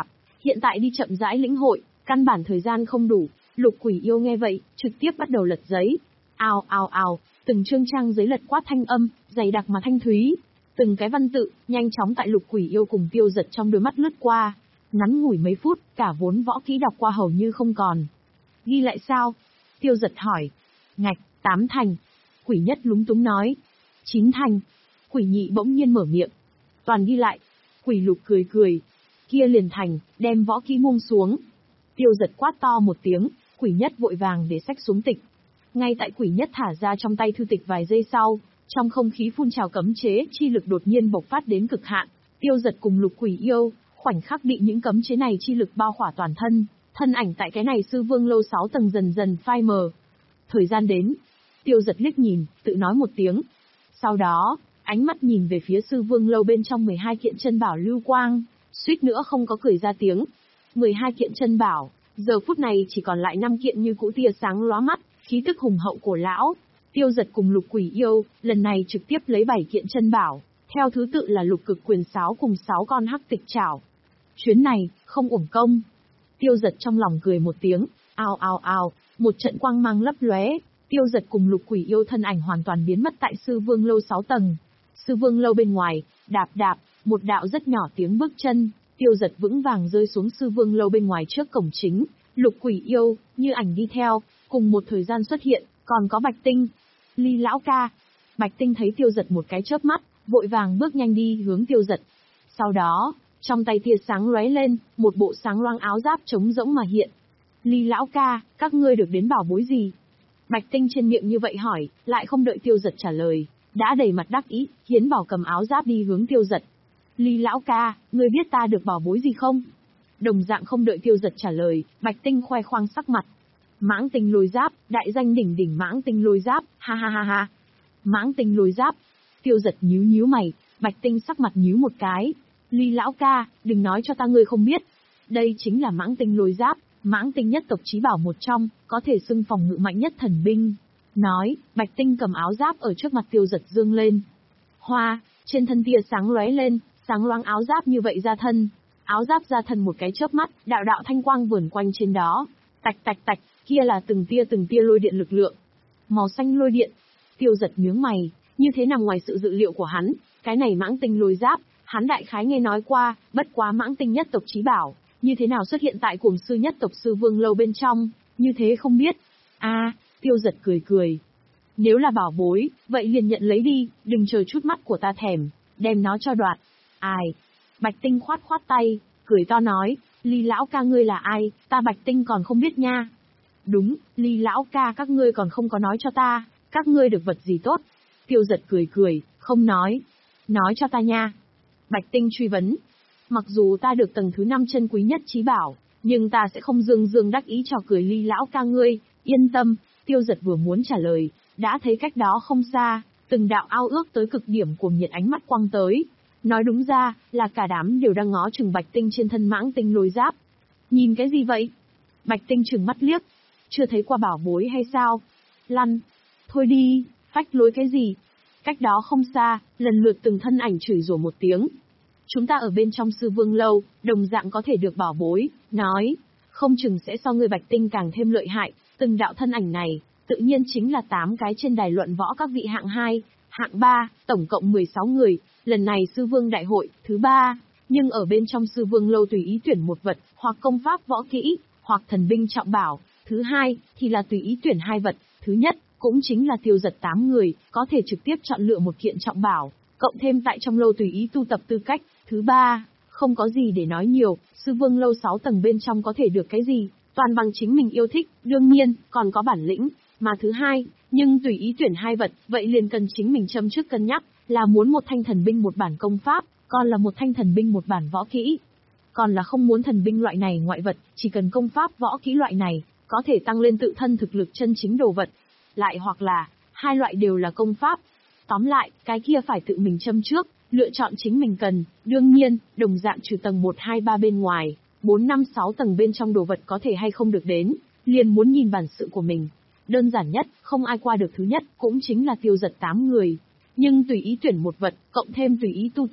Hiện tại đi chậm rãi lĩnh hội, căn bản thời gian không đủ. Lục Quỷ Yêu nghe vậy, trực tiếp bắt đầu lật giấy. Ào ào ào, từng chương trang giấy lật quát thanh âm, dày đặc mà thanh thúy. Từng cái văn tự, nhanh chóng tại Lục Quỷ Yêu cùng Tiêu Giật trong đôi mắt lướt qua. Ngắn ngủi mấy phút, cả vốn võ kỹ đọc qua hầu như không còn. Ghi lại sao? Tiêu Giật hỏi. Ngạch, tám thành. Quỷ Nhất lúng túng nói. Chín thành. Quỷ Nhị bỗng nhiên mở miệng. Toàn ghi lại. Quỷ Lục cười cười. Kia liền thành, đem võ kỹ buông xuống. Tiêu Giật quát to một tiếng, Quỷ Nhất vội vàng để sách xuống tịch. Ngay tại Quỷ Nhất thả ra trong tay thư tịch vài giây sau, trong không khí phun trào cấm chế chi lực đột nhiên bộc phát đến cực hạn. Tiêu Giật cùng Lục Quỷ Yêu, khoảnh khắc bị những cấm chế này chi lực bao khỏa toàn thân, thân ảnh tại cái này Sư Vương lâu sáu tầng dần dần phai mờ. Thời gian đến, Tiêu Giật liếc nhìn, tự nói một tiếng. Sau đó, ánh mắt nhìn về phía Sư Vương lâu bên trong mười hai kiện chân bảo lưu quang, suýt nữa không có cười ra tiếng. mười hai kiện chân bảo, giờ phút này chỉ còn lại năm kiện như cũ tia sáng lóa mắt, khí tức hùng hậu cổ lão. Tiêu Giật cùng Lục Quỷ Yêu, lần này trực tiếp lấy bảy kiện chân bảo, theo thứ tự là Lục Cực Quyền Sáo cùng sáu con hắc tịch trảo. Chuyến này, không uổng công. Tiêu Giật trong lòng cười một tiếng, ao ao ao, một trận quang mang lấp lóe, Tiêu Giật cùng Lục Quỷ Yêu thân ảnh hoàn toàn biến mất tại Sư Vương lâu sáu tầng. Sư Vương lâu bên ngoài, đạp đạp, một đạo rất nhỏ tiếng bước chân, Tiêu Giật vững vàng rơi xuống Sư Vương lâu bên ngoài trước cổng chính, Lục Quỷ Yêu, như ảnh đi theo, cùng một thời gian xuất hiện, còn có Bạch Tinh. Ly lão ca. Bạch Tinh thấy Tiêu Giật một cái chớp mắt, vội vàng bước nhanh đi hướng Tiêu Giật. Sau đó, trong tay tia sáng lóe lên, một bộ sáng loang áo giáp trống rỗng mà hiện. Ly lão ca, các ngươi được đến bảo bối gì? Bạch Tinh trên miệng như vậy hỏi, lại không đợi Tiêu Giật trả lời, đã đầy mặt đắc ý, hiến bảo cầm áo giáp đi hướng Tiêu Giật. Ly lão ca, ngươi biết ta được bảo bối gì không? Đồng dạng không đợi Tiêu Giật trả lời, Bạch Tinh khoe khoang sắc mặt. Mãng tinh lôi giáp, đại danh đỉnh đỉnh mãng tinh lôi giáp, ha ha ha ha. Mãng tinh lôi giáp. Tiêu Giật nhíu nhíu mày, Bạch Tinh sắc mặt nhíu một cái. Ly lão ca, đừng nói cho ta ngươi không biết. Đây chính là mãng tinh lôi giáp, mãng tinh nhất tộc chí bảo một trong, có thể xưng phòng ngự mạnh nhất thần binh. Nói, Bạch Tinh cầm áo giáp ở trước mặt Tiêu Giật dương lên. Hoa, trên thân tia sáng lóe lên, sáng loáng áo giáp như vậy ra thân. Áo giáp ra thân một cái chớp mắt, đạo đạo thanh quang vờn quanh trên đó. Tạch tạch tạch, kia là từng tia từng tia lôi điện lực lượng. Màu xanh lôi điện. Tiêu Giật nhướng mày, như thế nằm ngoài sự dự liệu của hắn, cái này mãng tinh lôi giáp, hắn đại khái nghe nói qua, bất quá mãng tinh nhất tộc chí bảo, như thế nào xuất hiện tại Cuồng Sư nhất tộc Sư Vương lâu bên trong, như thế không biết. A, à, Tiêu Giật cười cười. Nếu là bảo bối, vậy liền nhận lấy đi, đừng chờ chút mắt của ta thèm, đem nó cho đoạt. Ai? Bạch Tinh khoát khoát tay, cười to nói, Ly lão ca ngươi là ai, ta Bạch Tinh còn không biết nha. Đúng, Ly lão ca các ngươi còn không có nói cho ta, các ngươi được vật gì tốt. Tiêu Giật cười cười, không nói. Nói cho ta nha. Bạch Tinh truy vấn. Mặc dù ta được tầng thứ năm chân quý nhất chí bảo, nhưng ta sẽ không dương dương đắc ý trò cười Ly lão ca ngươi, yên tâm. Tiêu Giật vừa muốn trả lời, đã thấy cách đó không xa, từng đạo ao ước tới cực điểm cuồng nhiệt ánh mắt quăng tới. Nói đúng ra, là cả đám đều đang ngó chừng Bạch Tinh trên thân mãng tinh lôi giáp. Nhìn cái gì vậy? Bạch Tinh trừng mắt liếc. Chưa thấy qua bảo bối hay sao? Lăn. Thôi đi, phách lối cái gì? Cách đó không xa, lần lượt từng thân ảnh chửi rủa một tiếng. Chúng ta ở bên trong Sư Vương lâu, đồng dạng có thể được bảo bối, nói. Không chừng sẽ so người Bạch Tinh càng thêm lợi hại, từng đạo thân ảnh này, tự nhiên chính là tám cái trên đài luận võ các vị hạng hai, hạng ba, tổng cộng mười sáu người, lần này Sư Vương đại hội, thứ ba, nhưng ở bên trong Sư Vương lâu tùy ý tuyển một vật, hoặc công pháp võ kỹ, hoặc thần binh trọng bảo, thứ hai, thì là tùy ý tuyển hai vật, thứ nhất, cũng chính là Tiêu Giật tám người, có thể trực tiếp chọn lựa một kiện trọng bảo, cộng thêm tại trong lâu tùy ý tu tập tư cách, thứ ba, không có gì để nói nhiều, Sư Vương lâu sáu tầng bên trong có thể được cái gì, toàn bằng chính mình yêu thích, đương nhiên, còn có bản lĩnh, mà thứ hai, nhưng tùy ý tuyển hai vật, vậy liền cần chính mình châm trước cân nhắc, là muốn một thanh thần binh một bản công pháp, còn là một thanh thần binh một bản võ kỹ. Còn là không muốn thần binh loại này ngoại vật, chỉ cần công pháp võ kỹ loại này, có thể tăng lên tự thân thực lực chân chính đồ vật. Lại hoặc là, hai loại đều là công pháp. Tóm lại, cái kia phải tự mình châm trước, lựa chọn chính mình cần, đương nhiên, đồng dạng trừ tầng một, hai, ba bên ngoài, bốn, năm, sáu tầng bên trong đồ vật có thể hay không được đến, liền muốn nhìn bản sự của mình. Đơn giản nhất, không ai qua được thứ nhất, cũng chính là Tiêu Giật tám người. Nhưng tùy ý tuyển một vật, cộng thêm tùy ý tu tập,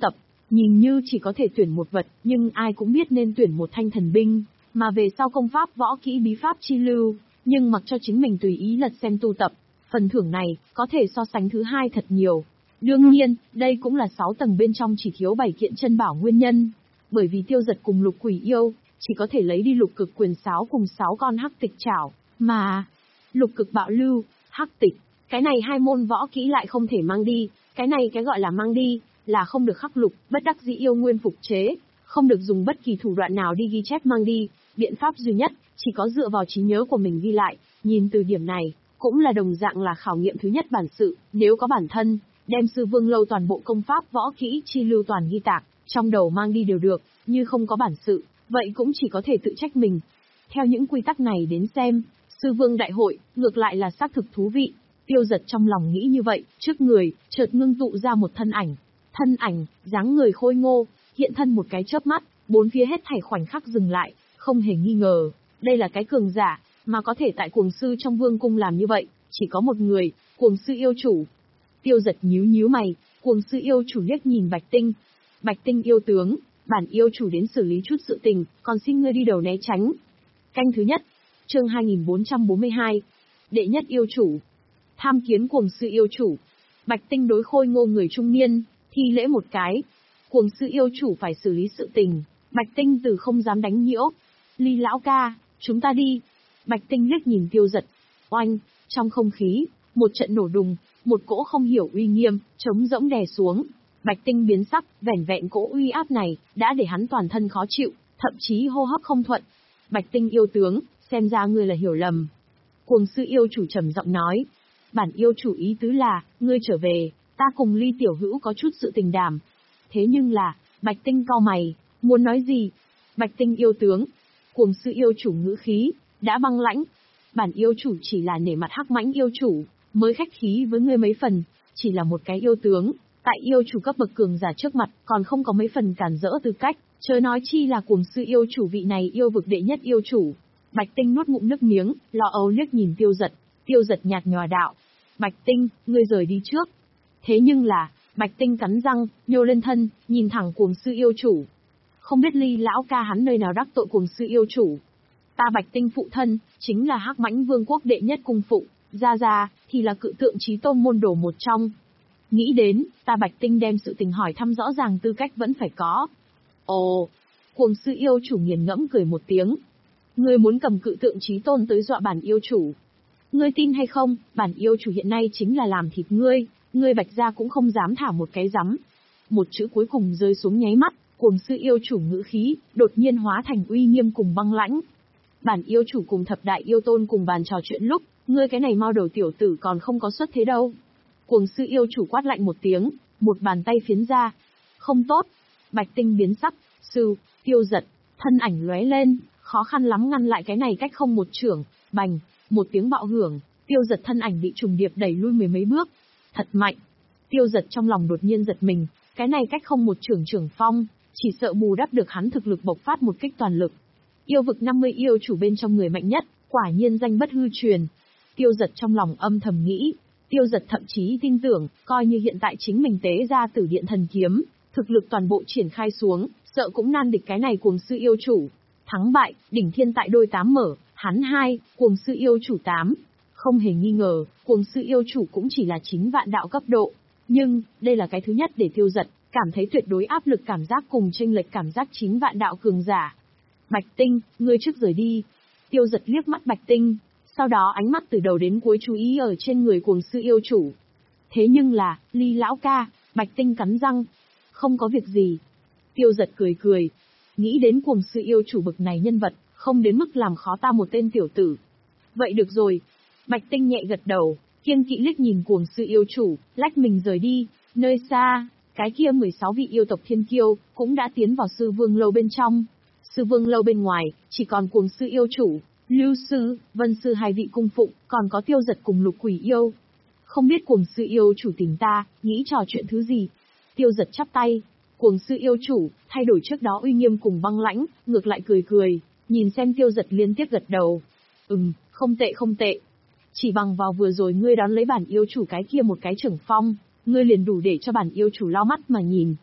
Nhìn như chỉ có thể tuyển một vật, nhưng ai cũng biết nên tuyển một thanh thần binh, mà về sau công pháp võ kỹ bí pháp chi lưu, nhưng mặc cho chính mình tùy ý lật xem tu tập. Phần thưởng này, có thể so sánh thứ hai thật nhiều. Đương nhiên, đây cũng là sáu tầng bên trong chỉ thiếu bảy kiện chân bảo nguyên nhân. Bởi vì Tiêu Dật cùng Lục Quỷ Yêu, chỉ có thể lấy đi lục cực quyền sáo cùng sáu con hắc tịch chảo, mà lục cực bạo lưu, hắc tịch, cái này hai môn võ kỹ lại không thể mang đi, cái này cái gọi là mang đi, là không được khắc lục, bất đắc dĩ yêu nguyên phục chế, không được dùng bất kỳ thủ đoạn nào đi ghi chép mang đi, biện pháp duy nhất, chỉ có dựa vào trí nhớ của mình ghi lại, nhìn từ điểm này, cũng là đồng dạng là khảo nghiệm thứ nhất bản sự, nếu có bản thân, đem Sư Vương Lâu toàn bộ công pháp võ kỹ chi lưu toàn ghi tạc, trong đầu mang đi đều được, như không có bản sự, vậy cũng chỉ có thể tự trách mình. Theo những quy tắc này đến xem, Sư Vương Đại hội, ngược lại là xác thực thú vị. Tiêu Dật trong lòng nghĩ như vậy, trước người, chợt ngưng tụ ra một thân ảnh. Thân ảnh, dáng người khôi ngô, hiện thân một cái chớp mắt, bốn phía hết thảy khoảnh khắc dừng lại, không hề nghi ngờ. Đây là cái cường giả, mà có thể tại Cuồng Sư trong Vương Cung làm như vậy, chỉ có một người, Cuồng Sư yêu chủ. Tiêu Dật nhíu nhíu mày, Cuồng Sư yêu chủ liếc nhìn Bạch Tinh. Bạch Tinh yêu tướng, bản yêu chủ đến xử lý chút sự tình, còn xin ngươi đi đầu né tránh. Canh thứ nhất, chương hai nghìn bốn trăm bốn mươi hai, đệ nhất yêu chủ. Tham kiến Cuồng Sư yêu chủ. Bạch Tinh đối khôi ngô người trung niên, thi lễ một cái. Cuồng Sư yêu chủ phải xử lý sự tình, Bạch Tinh từ không dám đánh nhiễu. Ly lão ca, chúng ta đi. Bạch Tinh liếc nhìn Tiêu Dật. Oanh, trong không khí, một trận nổ đùng, một cỗ không hiểu uy nghiêm, trống rỗng đè xuống. Bạch Tinh biến sắc, vẻn vẹn cỗ uy áp này, đã để hắn toàn thân khó chịu, thậm chí hô hấp không thuận. Bạch Tinh yêu tướng, xem ra ngươi là hiểu lầm. Cuồng Sư yêu chủ trầm giọng nói. Bản yêu chủ ý tứ là, ngươi trở về, ta cùng Ly tiểu hữu có chút sự tình đàm. Thế nhưng là, Bạch Tinh cau mày, muốn nói gì? Bạch Tinh yêu tướng. Cuồng Sư yêu chủ ngữ khí, đã băng lãnh. Bản yêu chủ chỉ là nể mặt hắc mãnh yêu chủ, mới khách khí với ngươi mấy phần, chỉ là một cái yêu tướng. Tại yêu chủ cấp bậc cường giả trước mặt, còn không có mấy phần cản rỡ tư cách, chớ nói chi là Cuồng Sư yêu chủ vị này yêu vực đệ nhất yêu chủ. Bạch Tinh nuốt ngụm nước miếng, lo âu liếc nhìn Tiêu Dật. Tiêu Dật nhạt nhòa đạo. Bạch Tinh, ngươi rời đi trước. Thế nhưng là, Bạch Tinh cắn răng, nhô lên thân, nhìn thẳng Cuồng Sư yêu chủ. Không biết Ly lão ca hắn nơi nào đắc tội Cuồng Sư yêu chủ. Ta Bạch Tinh phụ thân, chính là hắc mãnh vương quốc đệ nhất cung phụ, gia gia, thì là cự tượng chí tôn môn đồ một trong. Nghĩ đến, ta Bạch Tinh đem sự tình hỏi thăm rõ ràng tư cách vẫn phải có. Ồ, Cuồng Sư yêu chủ nghiền ngẫm cười một tiếng. Ngươi muốn cầm cự tượng chí tôn tới dọa bản yêu chủ. Ngươi tin hay không, bản yêu chủ hiện nay chính là làm thịt ngươi, ngươi Bạch gia cũng không dám thả một cái rắm. Một chữ cuối cùng rơi xuống nháy mắt, Cuồng Sư yêu chủ ngữ khí, đột nhiên hóa thành uy nghiêm cùng băng lãnh. Bản yêu chủ cùng thập đại yêu tôn cùng bàn trò chuyện lúc, ngươi cái này mau đầu tiểu tử còn không có xuất thế đâu. Cuồng Sư yêu chủ quát lạnh một tiếng, một bàn tay phiến ra. Không tốt. Bạch Tinh biến sắc, sư, Tiêu Dật, thân ảnh lóe lên, khó khăn lắm ngăn lại cái này cách không một chưởng, bành, một tiếng bạo hưởng, Tiêu Dật thân ảnh bị trùng điệp đẩy lui mười mấy bước. Thật mạnh. Tiêu Dật trong lòng đột nhiên giật mình, cái này cách không một chưởng trưởng phong, chỉ sợ bù đắp được hắn thực lực bộc phát một kích toàn lực. Yêu vực năm mươi yêu chủ bên trong người mạnh nhất, quả nhiên danh bất hư truyền. Tiêu Dật trong lòng âm thầm nghĩ, Tiêu Dật thậm chí tin tưởng, coi như hiện tại chính mình tế ra Tử Điện thần kiếm, thực lực toàn bộ triển khai xuống, sợ cũng nan địch cái này Cuồng Sư yêu chủ. Thắng bại, đỉnh thiên tại đôi tám mở, hắn hai, Cuồng Sư yêu chủ tám. Không hề nghi ngờ, Cuồng Sư yêu chủ cũng chỉ là chính vạn đạo cấp độ. Nhưng, đây là cái thứ nhất để Tiêu Dật cảm thấy tuyệt đối áp lực cảm giác cùng chênh lệch cảm giác chính vạn đạo cường giả. Bạch Tinh, ngươi trước rời đi. Tiêu Dật liếc mắt Bạch Tinh, sau đó ánh mắt từ đầu đến cuối chú ý ở trên người Cuồng Sư yêu chủ. Thế nhưng là, Ly lão ca, Bạch Tinh cắn răng. Không có việc gì. Tiêu Dật cười cười. Nghĩ đến Cuồng Sư yêu chủ bực này nhân vật, không đến mức làm khó ta một tên tiểu tử. Vậy được rồi. Bạch Tinh nhẹ gật đầu, kiêng kỵ liếc nhìn Cuồng Sư yêu chủ, lách mình rời đi. Nơi xa, cái kia mười sáu vị yêu tộc thiên kiêu, cũng đã tiến vào Sư Vương Lâu bên trong. Sư Vương Lâu bên ngoài, chỉ còn Cuồng Sư yêu chủ, Lưu Sư, Vân Sư hai vị cung phụng, còn có Tiêu Dật cùng Lục Quỷ yêu. Không biết Cuồng Sư yêu chủ tìm ta, nghĩ trò chuyện thứ gì? Tiêu Dật chắp tay. Cuồng Sư yêu chủ, thay đổi trước đó uy nghiêm cùng băng lãnh, ngược lại cười cười, nhìn xem Tiêu Dật liên tiếp gật đầu. Ừm, không tệ không tệ. Chỉ bằng vào vừa rồi ngươi đón lấy bản yêu chủ cái kia một cái trưởng phong, ngươi liền đủ để cho bản yêu chủ lau mắt mà nhìn.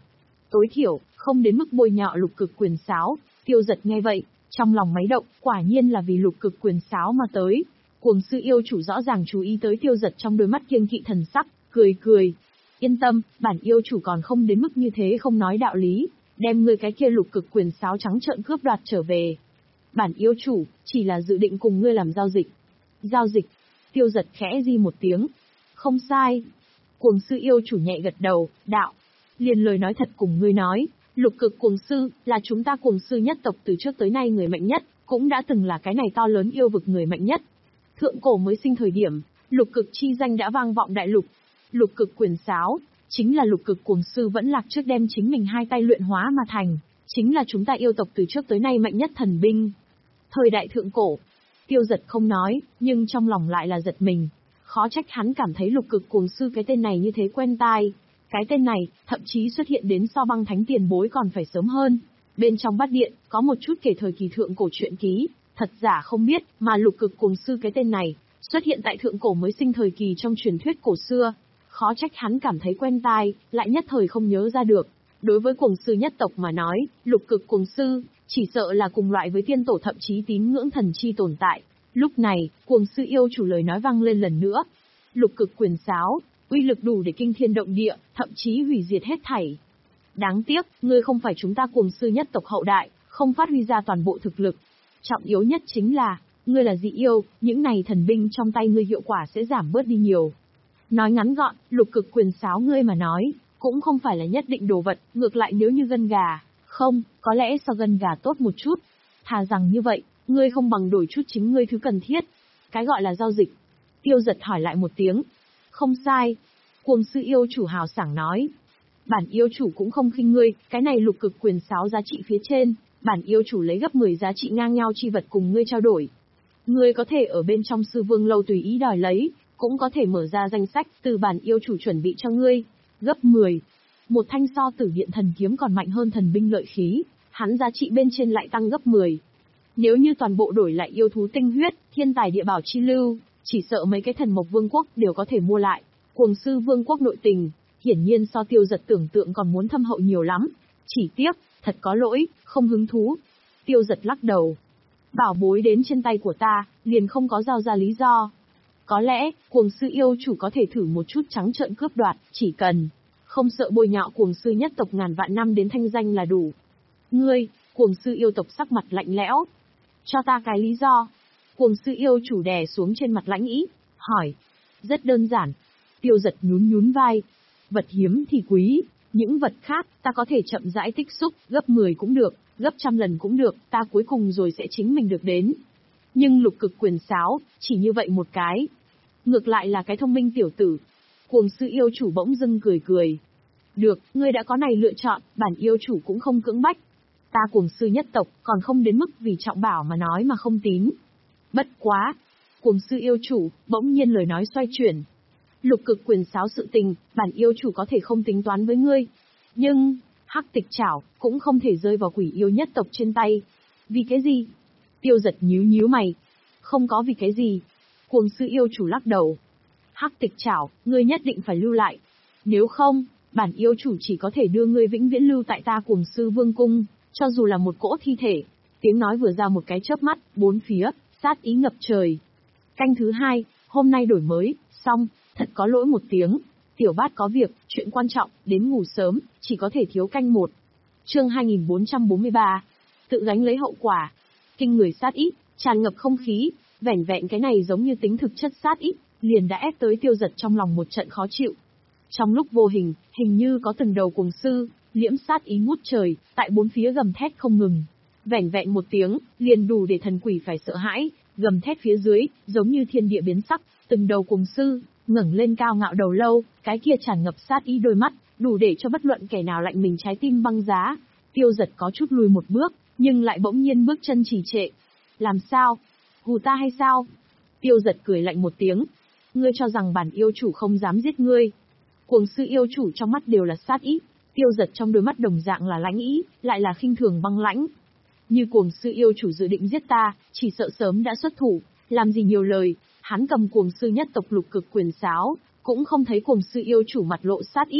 Tối thiểu, không đến mức bôi nhọ lục cực quyền sáo. Tiêu Giật nghe vậy, trong lòng máy động, quả nhiên là vì lục cực quyền sáo mà tới. Cuồng sư yêu chủ rõ ràng chú ý tới Tiêu Giật trong đôi mắt kiêng kỵ thần sắc, cười cười. Yên tâm, bản yêu chủ còn không đến mức như thế không nói đạo lý, đem ngươi cái kia lục cực quyền sáo trắng trợn cướp đoạt trở về. Bản yêu chủ, chỉ là dự định cùng ngươi làm giao dịch. Giao dịch? Tiêu Giật khẽ di một tiếng. Không sai. Cuồng sư yêu chủ nhẹ gật đầu, đạo. Liền lời nói thật cùng ngươi nói, lục cực cuồng sư, là chúng ta cuồng sư nhất tộc từ trước tới nay người mạnh nhất, cũng đã từng là cái này to lớn yêu vực người mạnh nhất. Thượng cổ mới sinh thời điểm, lục cực chi danh đã vang vọng đại lục. Lục cực quyền sáo, chính là lục cực cuồng sư vẫn lạc trước đem chính mình hai tay luyện hóa mà thành, chính là chúng ta yêu tộc từ trước tới nay mạnh nhất thần binh. Thời đại thượng cổ, Tiêu Giật không nói, nhưng trong lòng lại là giật mình. Khó trách hắn cảm thấy lục cực cuồng sư cái tên này như thế quen tai. Cái tên này, thậm chí xuất hiện đến so băng thánh tiền bối còn phải sớm hơn. Bên trong bát điện, có một chút kể thời kỳ thượng cổ truyện ký, thật giả không biết, mà lục cực cuồng sư cái tên này, xuất hiện tại thượng cổ mới sinh thời kỳ trong truyền thuyết cổ xưa. Khó trách hắn cảm thấy quen tai, lại nhất thời không nhớ ra được. Đối với cuồng sư nhất tộc mà nói, lục cực cuồng sư, chỉ sợ là cùng loại với tiên tổ thậm chí tín ngưỡng thần chi tồn tại. Lúc này, cuồng sư yêu chủ lời nói vang lên lần nữa. Lục cực quyền sáo, uy lực đủ để kinh thiên động địa, thậm chí hủy diệt hết thảy. Đáng tiếc, ngươi không phải chúng ta cuồng sư nhất tộc hậu đại, không phát huy ra toàn bộ thực lực. Trọng yếu nhất chính là, ngươi là dị yêu, những này thần binh trong tay ngươi hiệu quả sẽ giảm bớt đi nhiều. Nói ngắn gọn, lục cực quyền sáo ngươi mà nói, cũng không phải là nhất định đồ vật, ngược lại nếu như gân gà, không, có lẽ so gân gà tốt một chút. Thà rằng như vậy, ngươi không bằng đổi chút chính ngươi thứ cần thiết. Cái gọi là giao dịch. Tiêu Giật hỏi lại một tiếng. Không sai. Cuồng sư yêu chủ hào sảng nói. Bản yêu chủ cũng không khinh ngươi, cái này lục cực quyền sáo giá trị phía trên, bản yêu chủ lấy gấp mười giá trị ngang nhau chi vật cùng ngươi trao đổi. Ngươi có thể ở bên trong sư vương lâu tùy ý đòi lấy, cũng có thể mở ra danh sách từ bản yêu chủ chuẩn bị cho ngươi. Gấp mười. Một thanh so tử điện thần kiếm còn mạnh hơn thần binh lợi khí, hắn giá trị bên trên lại tăng gấp mười. Nếu như toàn bộ đổi lại yêu thú tinh huyết, thiên tài địa bảo chi lưu, chỉ sợ mấy cái thần mộc vương quốc đều có thể mua lại. Cuồng sư vương quốc nội tình, hiển nhiên so Tiêu Giật tưởng tượng còn muốn thâm hậu nhiều lắm. Chỉ tiếc, thật có lỗi, không hứng thú. Tiêu Giật lắc đầu. Bảo bối đến trên tay của ta, liền không có giao ra lý do. Có lẽ, cuồng sư yêu chủ có thể thử một chút trắng trợn cướp đoạt, chỉ cần không sợ bôi nhọ cuồng sư nhất tộc ngàn vạn năm đến thanh danh là đủ. Ngươi, cuồng sư yêu tộc sắc mặt lạnh lẽo. Cho ta cái lý do. Cuồng sư yêu chủ đè xuống trên mặt lãnh ý, hỏi. Rất đơn giản. Tiêu Giật nhún nhún vai. Vật hiếm thì quý, những vật khác ta có thể chậm rãi tích xúc, gấp mười cũng được, gấp trăm lần cũng được, ta cuối cùng rồi sẽ chính mình được đến. Nhưng lục cực quyền sáo, chỉ như vậy một cái. Ngược lại là cái thông minh tiểu tử. Cuồng sư yêu chủ bỗng dưng cười cười. Được, ngươi đã có này lựa chọn, bản yêu chủ cũng không cưỡng bách. Ta cuồng sư nhất tộc, còn không đến mức vì trọng bảo mà nói mà không tín. Bất quá. Cuồng sư yêu chủ, bỗng nhiên lời nói xoay chuyển. Lục cực quyền sáo sự tình, bản yêu chủ có thể không tính toán với ngươi. Nhưng, hắc tịch chảo, cũng không thể rơi vào quỷ yêu nhất tộc trên tay. Vì cái gì? Tiêu Giật nhíu nhíu mày. Không có vì cái gì. Cuồng sư yêu chủ lắc đầu. Hắc tịch chảo, ngươi nhất định phải lưu lại. Nếu không, bản yêu chủ chỉ có thể đưa ngươi vĩnh viễn lưu tại ta cuồng sư vương cung, cho dù là một cỗ thi thể. Tiếng nói vừa ra một cái chớp mắt, bốn phía, sát ý ngập trời. Canh thứ hai, hôm nay đổi mới, xong, thật có lỗi một tiếng. Tiểu bát có việc, chuyện quan trọng, đến ngủ sớm, chỉ có thể thiếu canh một. Chương hai nghìn bốn trăm bốn mươi ba. Tự gánh lấy hậu quả. Kinh người sát ý, tràn ngập không khí, vẻn vẹn cái này giống như tính thực chất sát ý, liền đã ép tới Tiêu Giật trong lòng một trận khó chịu. Trong lúc vô hình, hình như có từng đầu cuồng sư, liễm sát ý ngút trời, tại bốn phía gầm thét không ngừng. Vẻn vẹn một tiếng, liền đủ để thần quỷ phải sợ hãi, gầm thét phía dưới, giống như thiên địa biến sắc, từng đầu cuồng sư, ngẩng lên cao ngạo đầu lâu, cái kia tràn ngập sát ý đôi mắt, đủ để cho bất luận kẻ nào lạnh mình trái tim băng giá. Tiêu Giật có chút lùi một bước, nhưng lại bỗng nhiên bước chân trì trệ. Làm sao? Hù ta hay sao? Tiêu Giật cười lạnh một tiếng. Ngươi cho rằng bản yêu chủ không dám giết ngươi. Cuồng sư yêu chủ trong mắt đều là sát ý, Tiêu Giật trong đôi mắt đồng dạng là lãnh ý, lại là khinh thường băng lãnh. Như cuồng sư yêu chủ dự định giết ta, chỉ sợ sớm đã xuất thủ, làm gì nhiều lời, hắn cầm cuồng sư nhất tộc lục cực quyền sáo, cũng không thấy cuồng sư yêu chủ mặt lộ sát ý.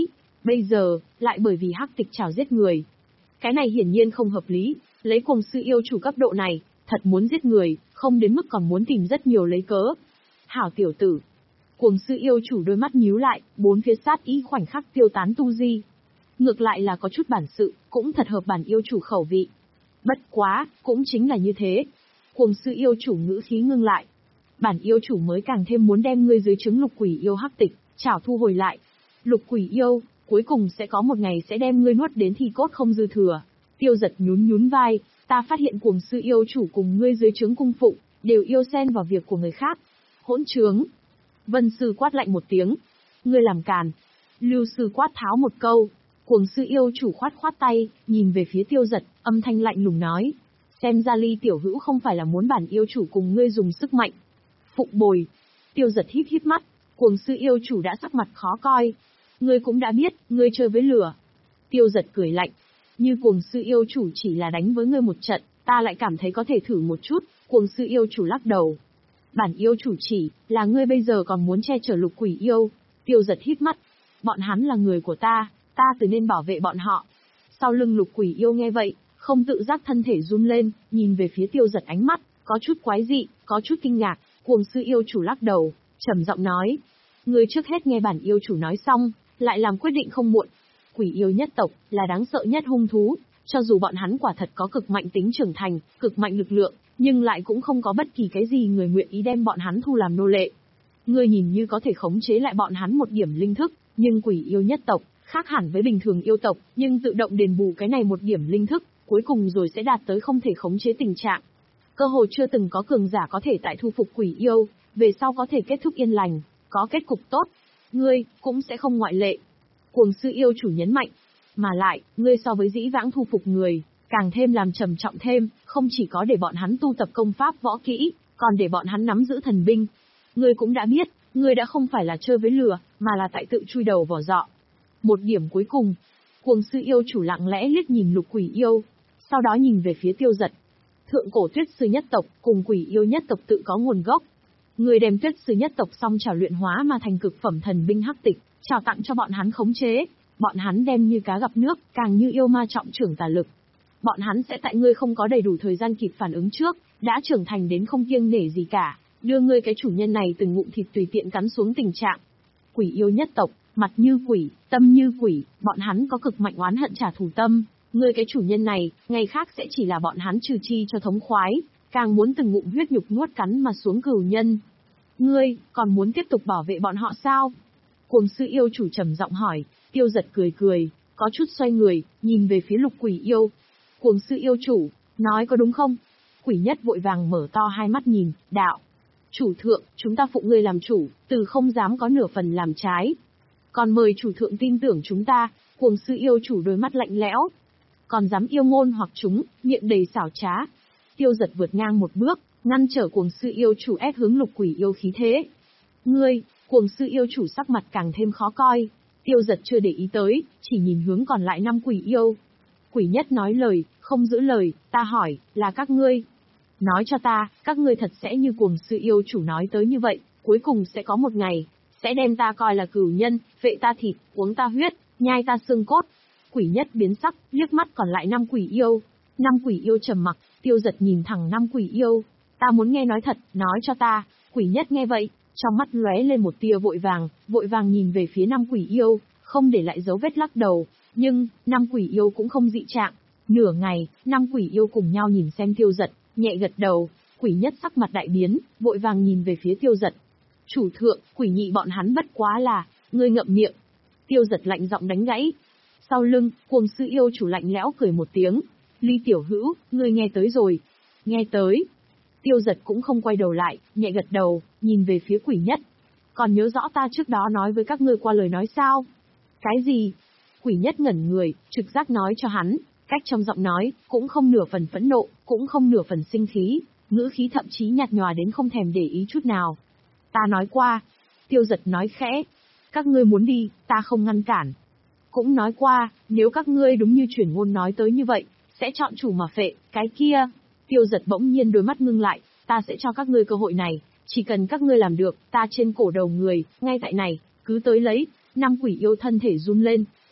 Bây giờ, lại bởi vì hắc tịch trảo giết người. Cái này hiển nhiên không hợp lý, lấy cuồng sư yêu chủ cấp độ này, thật muốn giết người, không đến mức còn muốn tìm rất nhiều lấy cớ. Hảo tiểu tử. Cuồng sư yêu chủ đôi mắt nhíu lại, bốn phía sát ý khoảnh khắc tiêu tán tu di. Ngược lại là có chút bản sự, cũng thật hợp bản yêu chủ khẩu vị. Bất quá, cũng chính là như thế. Cuồng sư yêu chủ ngữ khí ngưng lại. Bản yêu chủ mới càng thêm muốn đem ngươi dưới trứng lục quỷ yêu hắc tịch, chảo thu hồi lại. Lục quỷ yêu, cuối cùng sẽ có một ngày sẽ đem ngươi nuốt đến thi cốt không dư thừa. Tiêu Giật nhún nhún vai, ta phát hiện cuồng sư yêu chủ cùng ngươi dưới trướng cung phụng, đều yêu xen vào việc của người khác. Hỗn trướng. Vân sư quát lạnh một tiếng. Ngươi làm càn. Lưu sư quát tháo một câu. Cuồng sư yêu chủ khoát khoát tay, nhìn về phía Tiêu Giật, âm thanh lạnh lùng nói. Xem ra Ly tiểu hữu không phải là muốn bản yêu chủ cùng ngươi dùng sức mạnh. Phụng bồi. Tiêu Giật híp híp mắt, cuồng sư yêu chủ đã sắc mặt khó coi. Ngươi cũng đã biết, ngươi chơi với lửa. Tiêu Giật cười lạnh. Như cuồng sư yêu chủ chỉ là đánh với ngươi một trận, ta lại cảm thấy có thể thử một chút. Cuồng sư yêu chủ lắc đầu. Bản yêu chủ chỉ, là ngươi bây giờ còn muốn che chở lục quỷ yêu. Tiêu Giật híp mắt. Bọn hắn là người của ta, ta từ nên bảo vệ bọn họ. Sau lưng lục quỷ yêu nghe vậy, không tự giác thân thể run lên, nhìn về phía Tiêu Giật ánh mắt, có chút quái dị, có chút kinh ngạc. Cuồng sư yêu chủ lắc đầu, trầm giọng nói. Ngươi trước hết nghe bản yêu chủ nói xong, lại làm quyết định không muộn. Quỷ yêu nhất tộc, là đáng sợ nhất hung thú, cho dù bọn hắn quả thật có cực mạnh tính trưởng thành, cực mạnh lực lượng, nhưng lại cũng không có bất kỳ cái gì người nguyện ý đem bọn hắn thu làm nô lệ. Ngươi nhìn như có thể khống chế lại bọn hắn một điểm linh thức, nhưng quỷ yêu nhất tộc, khác hẳn với bình thường yêu tộc, nhưng tự động đền bù cái này một điểm linh thức, cuối cùng rồi sẽ đạt tới không thể khống chế tình trạng. Cơ hội chưa từng có cường giả có thể tại thu phục quỷ yêu, về sau có thể kết thúc yên lành, có kết cục tốt. Ngươi, cũng sẽ không ngoại lệ. Cuồng sư yêu chủ nhấn mạnh. Mà lại, ngươi so với dĩ vãng thu phục người, càng thêm làm trầm trọng thêm, không chỉ có để bọn hắn tu tập công pháp võ kỹ, còn để bọn hắn nắm giữ thần binh. Ngươi cũng đã biết, ngươi đã không phải là chơi với lửa, mà là tại tự chui đầu vào dọ. Một điểm cuối cùng, cuồng sư yêu chủ lặng lẽ liếc nhìn lục quỷ yêu, sau đó nhìn về phía Tiêu Giật. Thượng cổ tuyết sư nhất tộc cùng quỷ yêu nhất tộc tự có nguồn gốc. Người đem tuyết sư nhất tộc xong trào luyện hóa mà thành cực phẩm thần binh hắc tịch, trao tặng cho bọn hắn khống chế. Bọn hắn đem như cá gặp nước, càng như yêu ma trọng trưởng tà lực. Bọn hắn sẽ tại ngươi không có đầy đủ thời gian kịp phản ứng trước, đã trưởng thành đến không kiêng nể gì cả, đưa ngươi cái chủ nhân này từng ngụm thịt tùy tiện cắn xuống tình trạng. Quỷ yêu nhất tộc, mặt như quỷ, tâm như quỷ, bọn hắn có cực mạnh oán hận trả thù tâm. Ngươi cái chủ nhân này, ngày khác sẽ chỉ là bọn hắn trừ chi cho thống khoái, càng muốn từng ngụm huyết nhục nuốt cắn mà xuống cừu nhân. Ngươi, còn muốn tiếp tục bảo vệ bọn họ sao? Cuồng sư yêu chủ trầm giọng hỏi. Tiêu Giật cười cười, có chút xoay người, nhìn về phía lục quỷ yêu. Cuồng sư yêu chủ, nói có đúng không? Quỷ nhất vội vàng mở to hai mắt nhìn, đạo. Chủ thượng, chúng ta phụng ngươi làm chủ, từ không dám có nửa phần làm trái. Còn mời chủ thượng tin tưởng chúng ta. Cuồng sư yêu chủ đôi mắt lạnh lẽo. Còn dám yêu ngôn hoặc chúng, miệng đầy xảo trá. Tiêu Giật vượt ngang một bước, ngăn trở cuồng sư yêu chủ ép hướng lục quỷ yêu khí thế. Ngươi, cuồng sư yêu chủ sắc mặt càng thêm khó coi. Tiêu Giật chưa để ý tới, chỉ nhìn hướng còn lại năm quỷ yêu. Quỷ nhất nói lời, không giữ lời, ta hỏi, là các ngươi. Nói cho ta, các ngươi thật sẽ như cuồng sư yêu chủ nói tới như vậy, cuối cùng sẽ có một ngày, sẽ đem ta coi là cửu nhân, vệ ta thịt, uống ta huyết, nhai ta xương cốt. Quỷ nhất biến sắc, liếc mắt còn lại năm quỷ yêu. Năm quỷ yêu trầm mặc, Tiêu Giật nhìn thẳng năm quỷ yêu. Ta muốn nghe nói thật, nói cho ta. Quỷ nhất nghe vậy, trong mắt lóe lên một tia vội vàng, vội vàng nhìn về phía năm quỷ yêu, không để lại dấu vết lắc đầu. Nhưng, năm quỷ yêu cũng không dị trạng. Nửa ngày, năm quỷ yêu cùng nhau nhìn xem Tiêu Giật, nhẹ gật đầu. Quỷ nhất sắc mặt đại biến, vội vàng nhìn về phía Tiêu Giật. Chủ thượng, quỷ nhị bọn hắn bất quá là, ngươi ngậm miệng. Tiêu Giật lạnh giọng đánh gãy. Sau lưng, cuồng sư yêu chủ lạnh lẽo cười một tiếng. Ly tiểu hữu, ngươi nghe tới rồi. Nghe tới. Tiêu Giật cũng không quay đầu lại, nhẹ gật đầu, nhìn về phía quỷ nhất. Còn nhớ rõ ta trước đó nói với các ngươi qua lời nói sao? Cái gì? Quỷ nhất ngẩn người, trực giác nói cho hắn, cách trong giọng nói, cũng không nửa phần phẫn nộ, cũng không nửa phần sinh khí, ngữ khí thậm chí nhạt nhòa đến không thèm để ý chút nào. Ta nói qua. Tiêu Giật nói khẽ. Các ngươi muốn đi, ta không ngăn cản. Cũng nói qua, nếu các ngươi đúng như truyền ngôn nói tới như vậy, sẽ chọn chủ mà phệ, cái kia. Tiêu Giật bỗng nhiên đôi mắt ngưng lại, ta sẽ cho các ngươi cơ hội này, chỉ cần các ngươi làm được, ta trên cổ đầu người, ngay tại này, cứ tới lấy. Năm quỷ yêu thân thể run lên,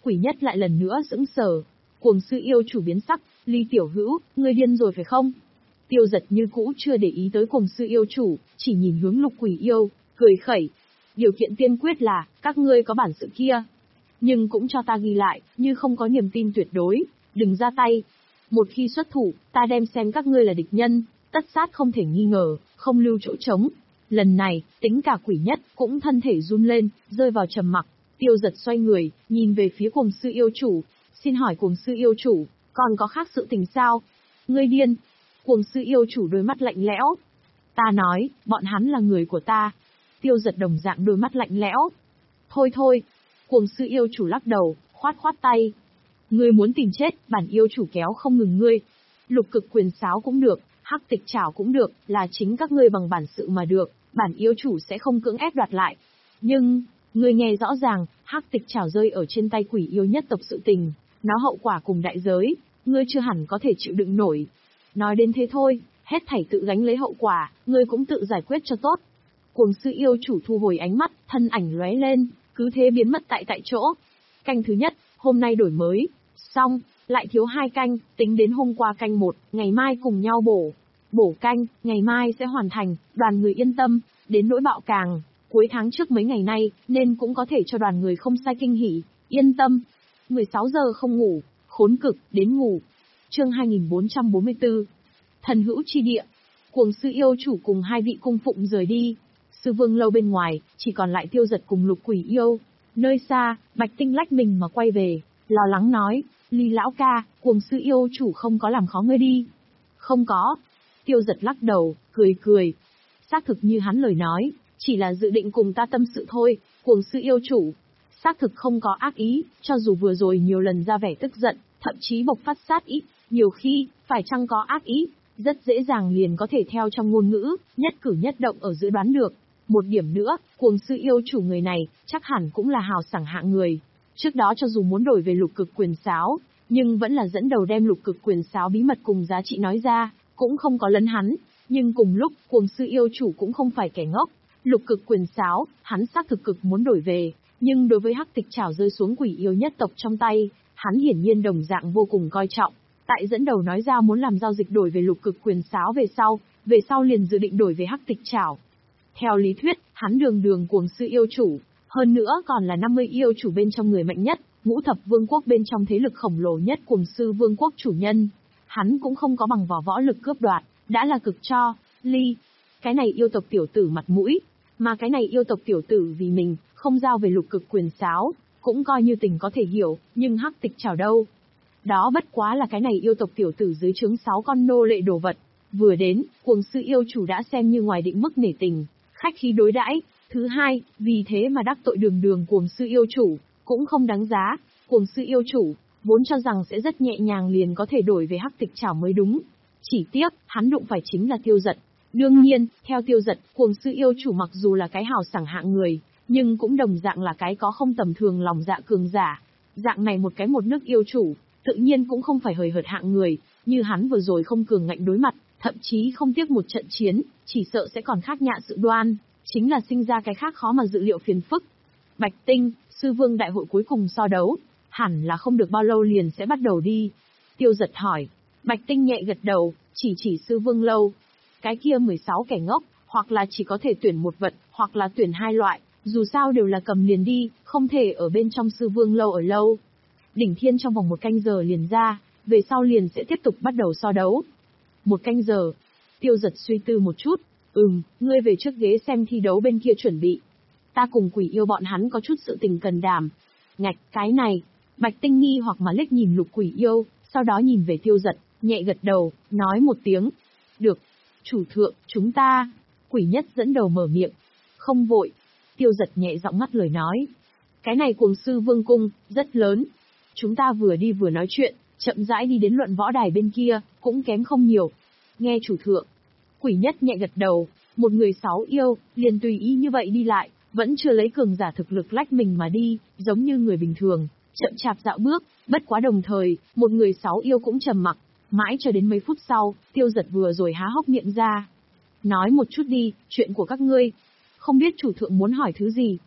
Quỷ nhất lại lần nữa sững sờ. Cuồng sư yêu chủ biến sắc, Ly tiểu hữu, ngươi điên rồi phải không? Tiêu Giật như cũ chưa để ý tới cuồng sư yêu chủ, chỉ nhìn hướng Lục Quỷ yêu, cười khẩy. Điều kiện tiên quyết là, các ngươi có bản sự kia. Nhưng cũng cho ta ghi lại, như không có niềm tin tuyệt đối, đừng ra tay. Một khi xuất thủ, ta đem xem các ngươi là địch nhân, tất sát không thể nghi ngờ, không lưu chỗ trống. Lần này, tính cả Quỷ nhất, cũng thân thể run lên, rơi vào trầm mặc. Tiêu Giật xoay người, nhìn về phía cuồng sư yêu chủ. Xin hỏi cuồng sư yêu chủ, còn có khác sự tình sao? Ngươi điên. Cuồng sư yêu chủ đôi mắt lạnh lẽo. Ta nói, bọn hắn là người của ta. Tiêu Giật đồng dạng đôi mắt lạnh lẽo. Thôi thôi. Cuồng sư yêu chủ lắc đầu, khoát khoát tay. Ngươi muốn tìm chết, bản yêu chủ kéo không ngừng ngươi. Lục cực quyền sáo cũng được, hắc tịch trảo cũng được, là chính các ngươi bằng bản sự mà được, bản yêu chủ sẽ không cưỡng ép đoạt lại. Nhưng, ngươi nghe rõ ràng, hắc tịch trảo rơi ở trên tay quỷ yêu nhất tộc sự tình, nó hậu quả cùng đại giới, ngươi chưa hẳn có thể chịu đựng nổi. Nói đến thế thôi, hết thảy tự gánh lấy hậu quả, ngươi cũng tự giải quyết cho tốt. Cuồng sư yêu chủ thu hồi ánh mắt, thân ảnh lóe lên, cứ thế biến mất tại tại chỗ. Canh thứ nhất, hôm nay đổi mới, xong, lại thiếu hai canh, tính đến hôm qua canh một, ngày mai cùng nhau bổ. Bổ canh, ngày mai sẽ hoàn thành, đoàn người yên tâm, đến nỗi bạo càng, cuối tháng trước mấy ngày nay, nên cũng có thể cho đoàn người không sai kinh hỉ, yên tâm. mười sáu giờ không ngủ, khốn cực, đến ngủ. Chương hai nghìn bốn trăm bốn mươi tư. Thần hữu chi địa. Cuồng sư yêu chủ cùng hai vị cung phụng rời đi. Sư vương lâu bên ngoài, chỉ còn lại Tiêu Giật cùng Lục Quỷ yêu. Nơi xa, Bạch Tinh lách mình mà quay về, lo lắng nói, Ly lão ca, cuồng sư yêu chủ không có làm khó ngươi đi. Không có. Tiêu Giật lắc đầu, cười cười. Xác thực như hắn lời nói, chỉ là dự định cùng ta tâm sự thôi, cuồng sư yêu chủ. Xác thực không có ác ý, cho dù vừa rồi nhiều lần ra vẻ tức giận, thậm chí bộc phát sát ý, nhiều khi, phải chăng có ác ý, rất dễ dàng liền có thể theo trong ngôn ngữ, nhất cử nhất động ở giữa đoán được. Một điểm nữa, cuồng sư yêu chủ người này, chắc hẳn cũng là hào sảng hạng người. Trước đó cho dù muốn đổi về lục cực quyền sáo, nhưng vẫn là dẫn đầu đem lục cực quyền sáo bí mật cùng giá trị nói ra, cũng không có lấn hắn. Nhưng cùng lúc, cuồng sư yêu chủ cũng không phải kẻ ngốc. Lục cực quyền sáo, hắn xác thực cực muốn đổi về, nhưng đối với hắc tịch trảo rơi xuống quỷ yêu nhất tộc trong tay, hắn hiển nhiên đồng dạng vô cùng coi trọng. Tại dẫn đầu nói ra muốn làm giao dịch đổi về lục cực quyền sáo về sau, về sau liền dự định đổi về hắc tịch trảo. Theo lý thuyết, hắn đường đường cuồng sư yêu chủ, hơn nữa còn là năm mươi yêu chủ bên trong người mạnh nhất, ngũ thập vương quốc bên trong thế lực khổng lồ nhất cuồng sư vương quốc chủ nhân. Hắn cũng không có bằng vỏ võ lực cướp đoạt, đã là cực cho, Ly. Cái này yêu tộc tiểu tử mặt mũi, mà cái này yêu tộc tiểu tử vì mình, không giao về lục cực quyền sáo, cũng coi như tình có thể hiểu, nhưng hắc tịch trảo đâu. Đó bất quá là cái này yêu tộc tiểu tử dưới trướng sáu con nô lệ đồ vật. Vừa đến, cuồng sư yêu chủ đã xem như ngoài định mức nể tình, khách khí đối đãi. Thứ hai, vì thế mà đắc tội đường đường cuồng sư yêu chủ, cũng không đáng giá. Cuồng sư yêu chủ, vốn cho rằng sẽ rất nhẹ nhàng liền có thể đổi về hắc tịch trảo mới đúng. Chỉ tiếc, hắn đụng phải chính là Tiêu Giật. Đương nhiên, theo Tiêu Giật, cuồng sư yêu chủ mặc dù là cái hào sảng hạng người, nhưng cũng đồng dạng là cái có không tầm thường lòng dạ cường giả. Dạng này một cái một nước yêu chủ, tự nhiên cũng không phải hời hợt hạng người, như hắn vừa rồi không cường ngạnh đối mặt, thậm chí không tiếc một trận chiến, chỉ sợ sẽ còn khác nhạ sự đoan, chính là sinh ra cái khác khó mà dự liệu phiền phức. Bạch Tinh, sư vương đại hội cuối cùng so đấu, hẳn là không được bao lâu liền sẽ bắt đầu đi. Tiêu Giật hỏi. Bạch Tinh nhẹ gật đầu, chỉ chỉ sư vương lâu. Cái kia mười sáu kẻ ngốc, hoặc là chỉ có thể tuyển một vật, hoặc là tuyển hai loại, dù sao đều là cầm liền đi, không thể ở bên trong sư vương lâu ở lâu. Đỉnh thiên trong vòng một canh giờ liền ra, về sau liền sẽ tiếp tục bắt đầu so đấu. Một canh giờ. Tiêu Giật suy tư một chút. Ừm, ngươi về trước ghế xem thi đấu bên kia chuẩn bị. Ta cùng quỷ yêu bọn hắn có chút sự tình cần đảm. Ngạch, cái này. Bạch Tinh nghi hoặc mà liếc nhìn Lục Quỷ yêu, sau đó nhìn về Tiêu Giật, nhẹ gật đầu, nói một tiếng. Được. Chủ thượng, chúng ta. Quỷ nhất dẫn đầu mở miệng. Không vội. Tiêu Giật nhẹ giọng ngắt lời nói. Cái này cuồng sư vương cung, rất lớn. Chúng ta vừa đi vừa nói chuyện, chậm rãi đi đến luận võ đài bên kia, cũng kém không nhiều. Nghe chủ thượng. Quỷ nhất nhẹ gật đầu, một người sáu yêu, liền tùy ý như vậy đi lại, vẫn chưa lấy cường giả thực lực lách mình mà đi, giống như người bình thường, chậm chạp dạo bước, bất quá đồng thời, một người sáu yêu cũng trầm mặc, mãi cho đến mấy phút sau, Tiêu Giật vừa rồi há hốc miệng ra. Nói một chút đi, chuyện của các ngươi. Không biết chủ thượng muốn hỏi thứ gì.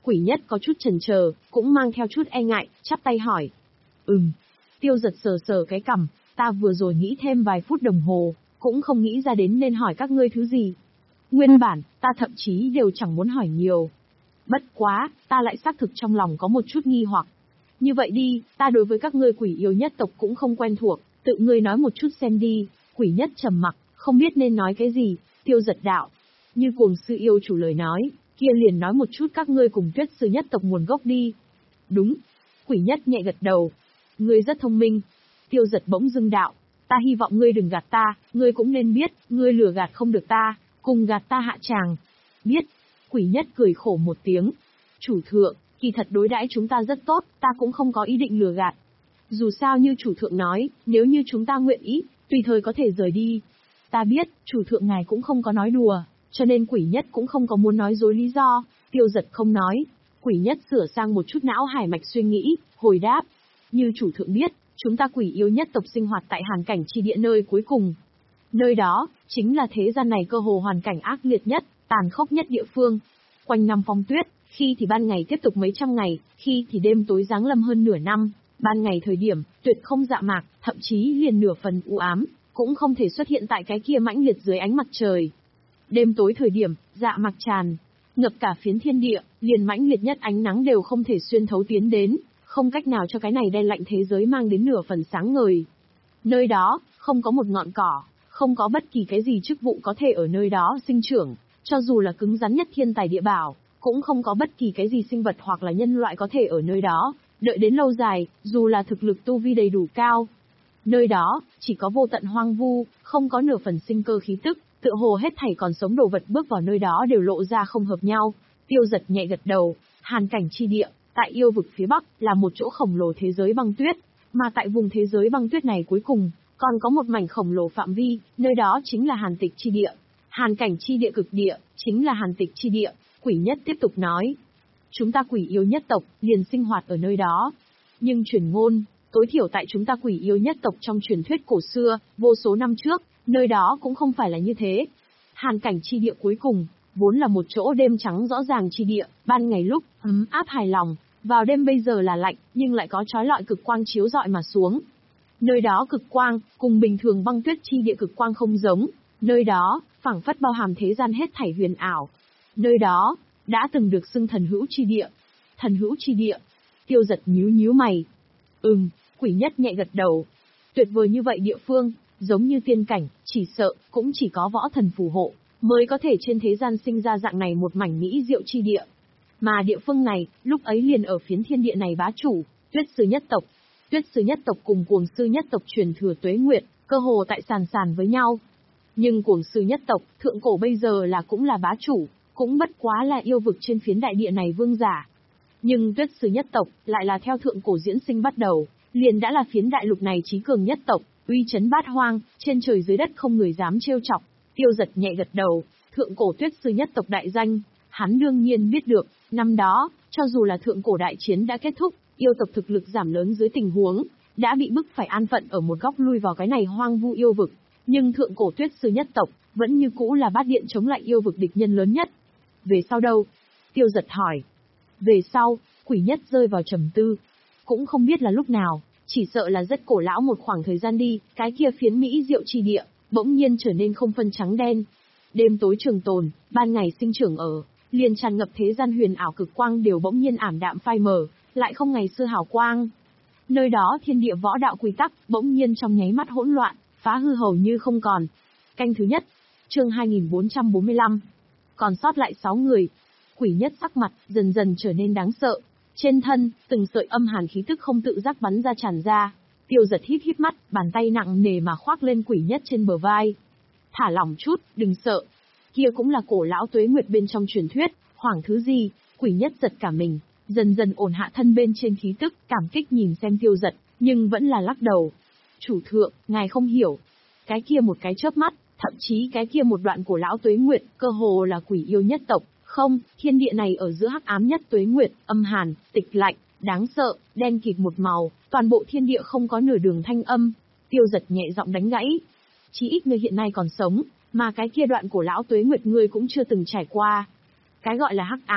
Quỷ Nhất có chút chần chờ, cũng mang theo chút e ngại, chắp tay hỏi. Ừm. Tiêu Giật sờ sờ cái cằm, ta vừa rồi nghĩ thêm vài phút đồng hồ, cũng không nghĩ ra đến nên hỏi các ngươi thứ gì. Nguyên bản, ta thậm chí đều chẳng muốn hỏi nhiều. Bất quá, ta lại xác thực trong lòng có một chút nghi hoặc. Như vậy đi, ta đối với các ngươi quỷ yêu nhất tộc cũng không quen thuộc, tự ngươi nói một chút xem đi. Quỷ Nhất trầm mặc, không biết nên nói cái gì. Tiêu Giật đạo. Như Cuồng Sư yêu chủ lời nói, kia liền nói một chút các ngươi cùng Tuyết Sư nhất tộc nguồn gốc đi. Đúng. Quỷ Nhất nhẹ gật đầu. Ngươi rất thông minh. Tiêu Giật bỗng dưng đạo. Ta hy vọng ngươi đừng gạt ta, ngươi cũng nên biết, ngươi lừa gạt không được ta, cùng gạt ta hạ tràng. Biết. Quỷ Nhất cười khổ một tiếng. Chủ thượng, kỳ thật đối đãi chúng ta rất tốt, ta cũng không có ý định lừa gạt. Dù sao như chủ thượng nói, nếu như chúng ta nguyện ý, tùy thời có thể rời đi. Ta biết, chủ thượng ngài cũng không có nói đùa, cho nên Quỷ Nhất cũng không có muốn nói dối lý do. Tiêu Giật không nói. Quỷ Nhất sửa sang một chút não hải mạch suy nghĩ, hồi đáp. Như chủ thượng biết, chúng ta quỷ yêu nhất tộc sinh hoạt tại hàn cảnh chi địa nơi cuối cùng. Nơi đó, chính là thế gian này cơ hồ hoàn cảnh ác liệt nhất, tàn khốc nhất địa phương. Quanh năm phong tuyết, khi thì ban ngày tiếp tục mấy trăm ngày, khi thì đêm tối giáng lâm hơn nửa năm. Ban ngày thời điểm, tuyệt không dạ mạc, thậm chí liền nửa phần u ám, cũng không thể xuất hiện tại cái kia mãnh liệt dưới ánh mặt trời. Đêm tối thời điểm, dạ mạc tràn, ngập cả phiến thiên địa, liền mãnh liệt nhất ánh nắng đều không thể xuyên thấu tiến đến, không cách nào cho cái này đen lạnh thế giới mang đến nửa phần sáng ngời. Nơi đó, không có một ngọn cỏ, không có bất kỳ cái gì chức vụ có thể ở nơi đó sinh trưởng, cho dù là cứng rắn nhất thiên tài địa bảo, cũng không có bất kỳ cái gì sinh vật hoặc là nhân loại có thể ở nơi đó, đợi đến lâu dài, dù là thực lực tu vi đầy đủ cao. Nơi đó, chỉ có vô tận hoang vu, không có nửa phần sinh cơ khí tức, tựa hồ hết thảy còn sống đồ vật bước vào nơi đó đều lộ ra không hợp nhau. Tiêu Giật nhẹ gật đầu, hàn cảnh chi địa, tại yêu vực phía bắc, là một chỗ khổng lồ thế giới băng tuyết, mà tại vùng thế giới băng tuyết này cuối cùng, còn có một mảnh khổng lồ phạm vi, nơi đó chính là hàn tịch chi địa. Hàn cảnh chi địa cực địa, chính là hàn tịch chi địa. Quỷ Nhất tiếp tục nói. Chúng ta quỷ yêu nhất tộc, liền sinh hoạt ở nơi đó. Nhưng truyền ngôn, tối thiểu tại chúng ta quỷ yêu nhất tộc trong truyền thuyết cổ xưa, vô số năm trước, nơi đó cũng không phải là như thế. Hàn cảnh chi địa cuối cùng, vốn là một chỗ đêm trắng rõ ràng chi địa, ban ngày lúc, ấm áp hài lòng, vào đêm bây giờ là lạnh, nhưng lại có chói lọi cực quang chiếu rọi mà xuống. Nơi đó cực quang, cùng bình thường băng tuyết chi địa cực quang không giống, nơi đó, phảng phất bao hàm thế gian hết thảy huyền ảo. Nơi đó, đã từng được xưng thần hữu chi địa. Thần hữu chi địa. Tiêu Giật nhíu nhíu mày. Ừm, Quỷ Nhất nhẹ gật đầu. Tuyệt vời như vậy địa phương, giống như tiên cảnh, chỉ sợ, cũng chỉ có võ thần phù hộ, mới có thể trên thế gian sinh ra dạng này một mảnh mỹ diệu chi địa. Mà địa phương này, lúc ấy liền ở phiến thiên địa này bá chủ, Tuyết Sư nhất tộc. Tuyết Sư nhất tộc cùng Cuồng Sư nhất tộc truyền thừa tuế nguyệt, cơ hồ tại sàn sàn với nhau. Nhưng Cuồng Sư nhất tộc, thượng cổ bây giờ là cũng là bá chủ, cũng bất quá là yêu vực trên phiến đại địa này vương giả. Nhưng Tuyết Sư nhất tộc, lại là theo thượng cổ diễn sinh bắt đầu, liền đã là phiến đại lục này chí cường nhất tộc, uy chấn bát hoang, trên trời dưới đất không người dám trêu chọc. Tiêu Giật nhẹ gật đầu, thượng cổ Tuyết Sư nhất tộc đại danh, hắn đương nhiên biết được, năm đó, cho dù là thượng cổ đại chiến đã kết thúc, yêu tộc thực lực giảm lớn dưới tình huống, đã bị bức phải an phận ở một góc lui vào cái này hoang vu yêu vực, nhưng thượng cổ Tuyết Sư nhất tộc, vẫn như cũ là bát điện chống lại yêu vực địch nhân lớn nhất. Về sau đâu? Tiêu Giật hỏi. Về sau, Quỷ Nhất rơi vào trầm tư. Cũng không biết là lúc nào, chỉ sợ là rất cổ lão một khoảng thời gian đi, cái kia phiến mỹ diệu chi địa, bỗng nhiên trở nên không phân trắng đen. Đêm tối trường tồn, ban ngày sinh trưởng ở, liền tràn ngập thế gian huyền ảo cực quang đều bỗng nhiên ảm đạm phai mờ, lại không ngày xưa hào quang. Nơi đó thiên địa võ đạo quy tắc, bỗng nhiên trong nháy mắt hỗn loạn, phá hư hầu như không còn. Canh thứ nhất, chương hai nghìn bốn trăm bốn mươi lăm. Còn sót lại sáu người. Quỷ Nhất sắc mặt, dần dần trở nên đáng sợ. Trên thân, từng sợi âm hàn khí tức không tự giác bắn ra tràn ra. Tiêu Giật híp híp mắt, bàn tay nặng nề mà khoác lên Quỷ Nhất trên bờ vai. Thả lỏng chút, đừng sợ. Kia cũng là cổ lão tuế nguyệt bên trong truyền thuyết, hoảng thứ gì. Quỷ Nhất giật cả mình, dần dần ổn hạ thân bên trên khí tức, cảm kích nhìn xem Tiêu Giật, nhưng vẫn là lắc đầu. Chủ thượng, ngài không hiểu. Cái kia một cái chớp mắt, thậm chí cái kia một đoạn cổ lão tuế nguyệt, cơ hồ là quỷ yêu nhất tộc. Không, thiên địa này ở giữa hắc ám nhất tuế nguyệt, âm hàn, tịch lạnh, đáng sợ, đen kịt một màu, toàn bộ thiên địa không có nửa đường thanh âm. Tiêu Giật nhẹ giọng đánh gãy. Chỉ ít người hiện nay còn sống, mà cái kia đoạn cổ lão tuế nguyệt ngươi cũng chưa từng trải qua. Cái gọi là hắc ám,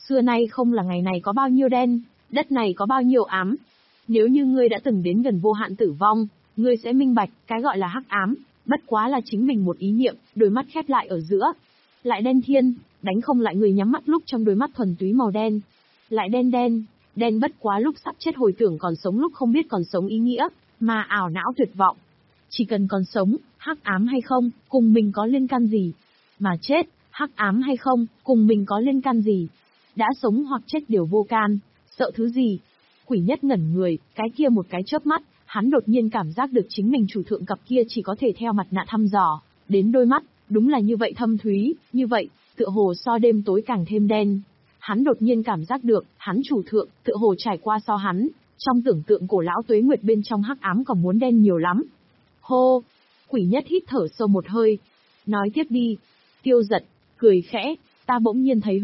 xưa nay không là ngày này có bao nhiêu đen, đất này có bao nhiêu ám. Nếu như ngươi đã từng đến gần vô hạn tử vong, ngươi sẽ minh bạch, cái gọi là hắc ám, bất quá là chính mình một ý niệm, đôi mắt khép lại ở giữa. Lại đen thiên, đánh không lại người nhắm mắt lúc trong đôi mắt thuần túy màu đen. Lại đen đen, đen bất quá lúc sắp chết hồi tưởng còn sống lúc không biết còn sống ý nghĩa, mà ảo não tuyệt vọng. Chỉ cần còn sống, hắc ám hay không, cùng mình có liên can gì? Mà chết, hắc ám hay không, cùng mình có liên can gì? Đã sống hoặc chết đều vô can, sợ thứ gì? Quỷ Nhất ngẩn người, cái kia một cái chớp mắt, hắn đột nhiên cảm giác được chính mình chủ thượng cặp kia chỉ có thể theo mặt nạ thăm dò, đến đôi mắt, đúng là như vậy thâm thúy, như vậy, tựa hồ so đêm tối càng thêm đen. Hắn đột nhiên cảm giác được, hắn chủ thượng, tựa hồ trải qua so hắn, trong tưởng tượng cổ lão Tuế Nguyệt bên trong hắc ám còn muốn đen nhiều lắm. Hô! Quỷ Nhất hít thở sâu một hơi. Nói tiếp đi. Tiêu Giật, cười khẽ, ta bỗng nhiên thấy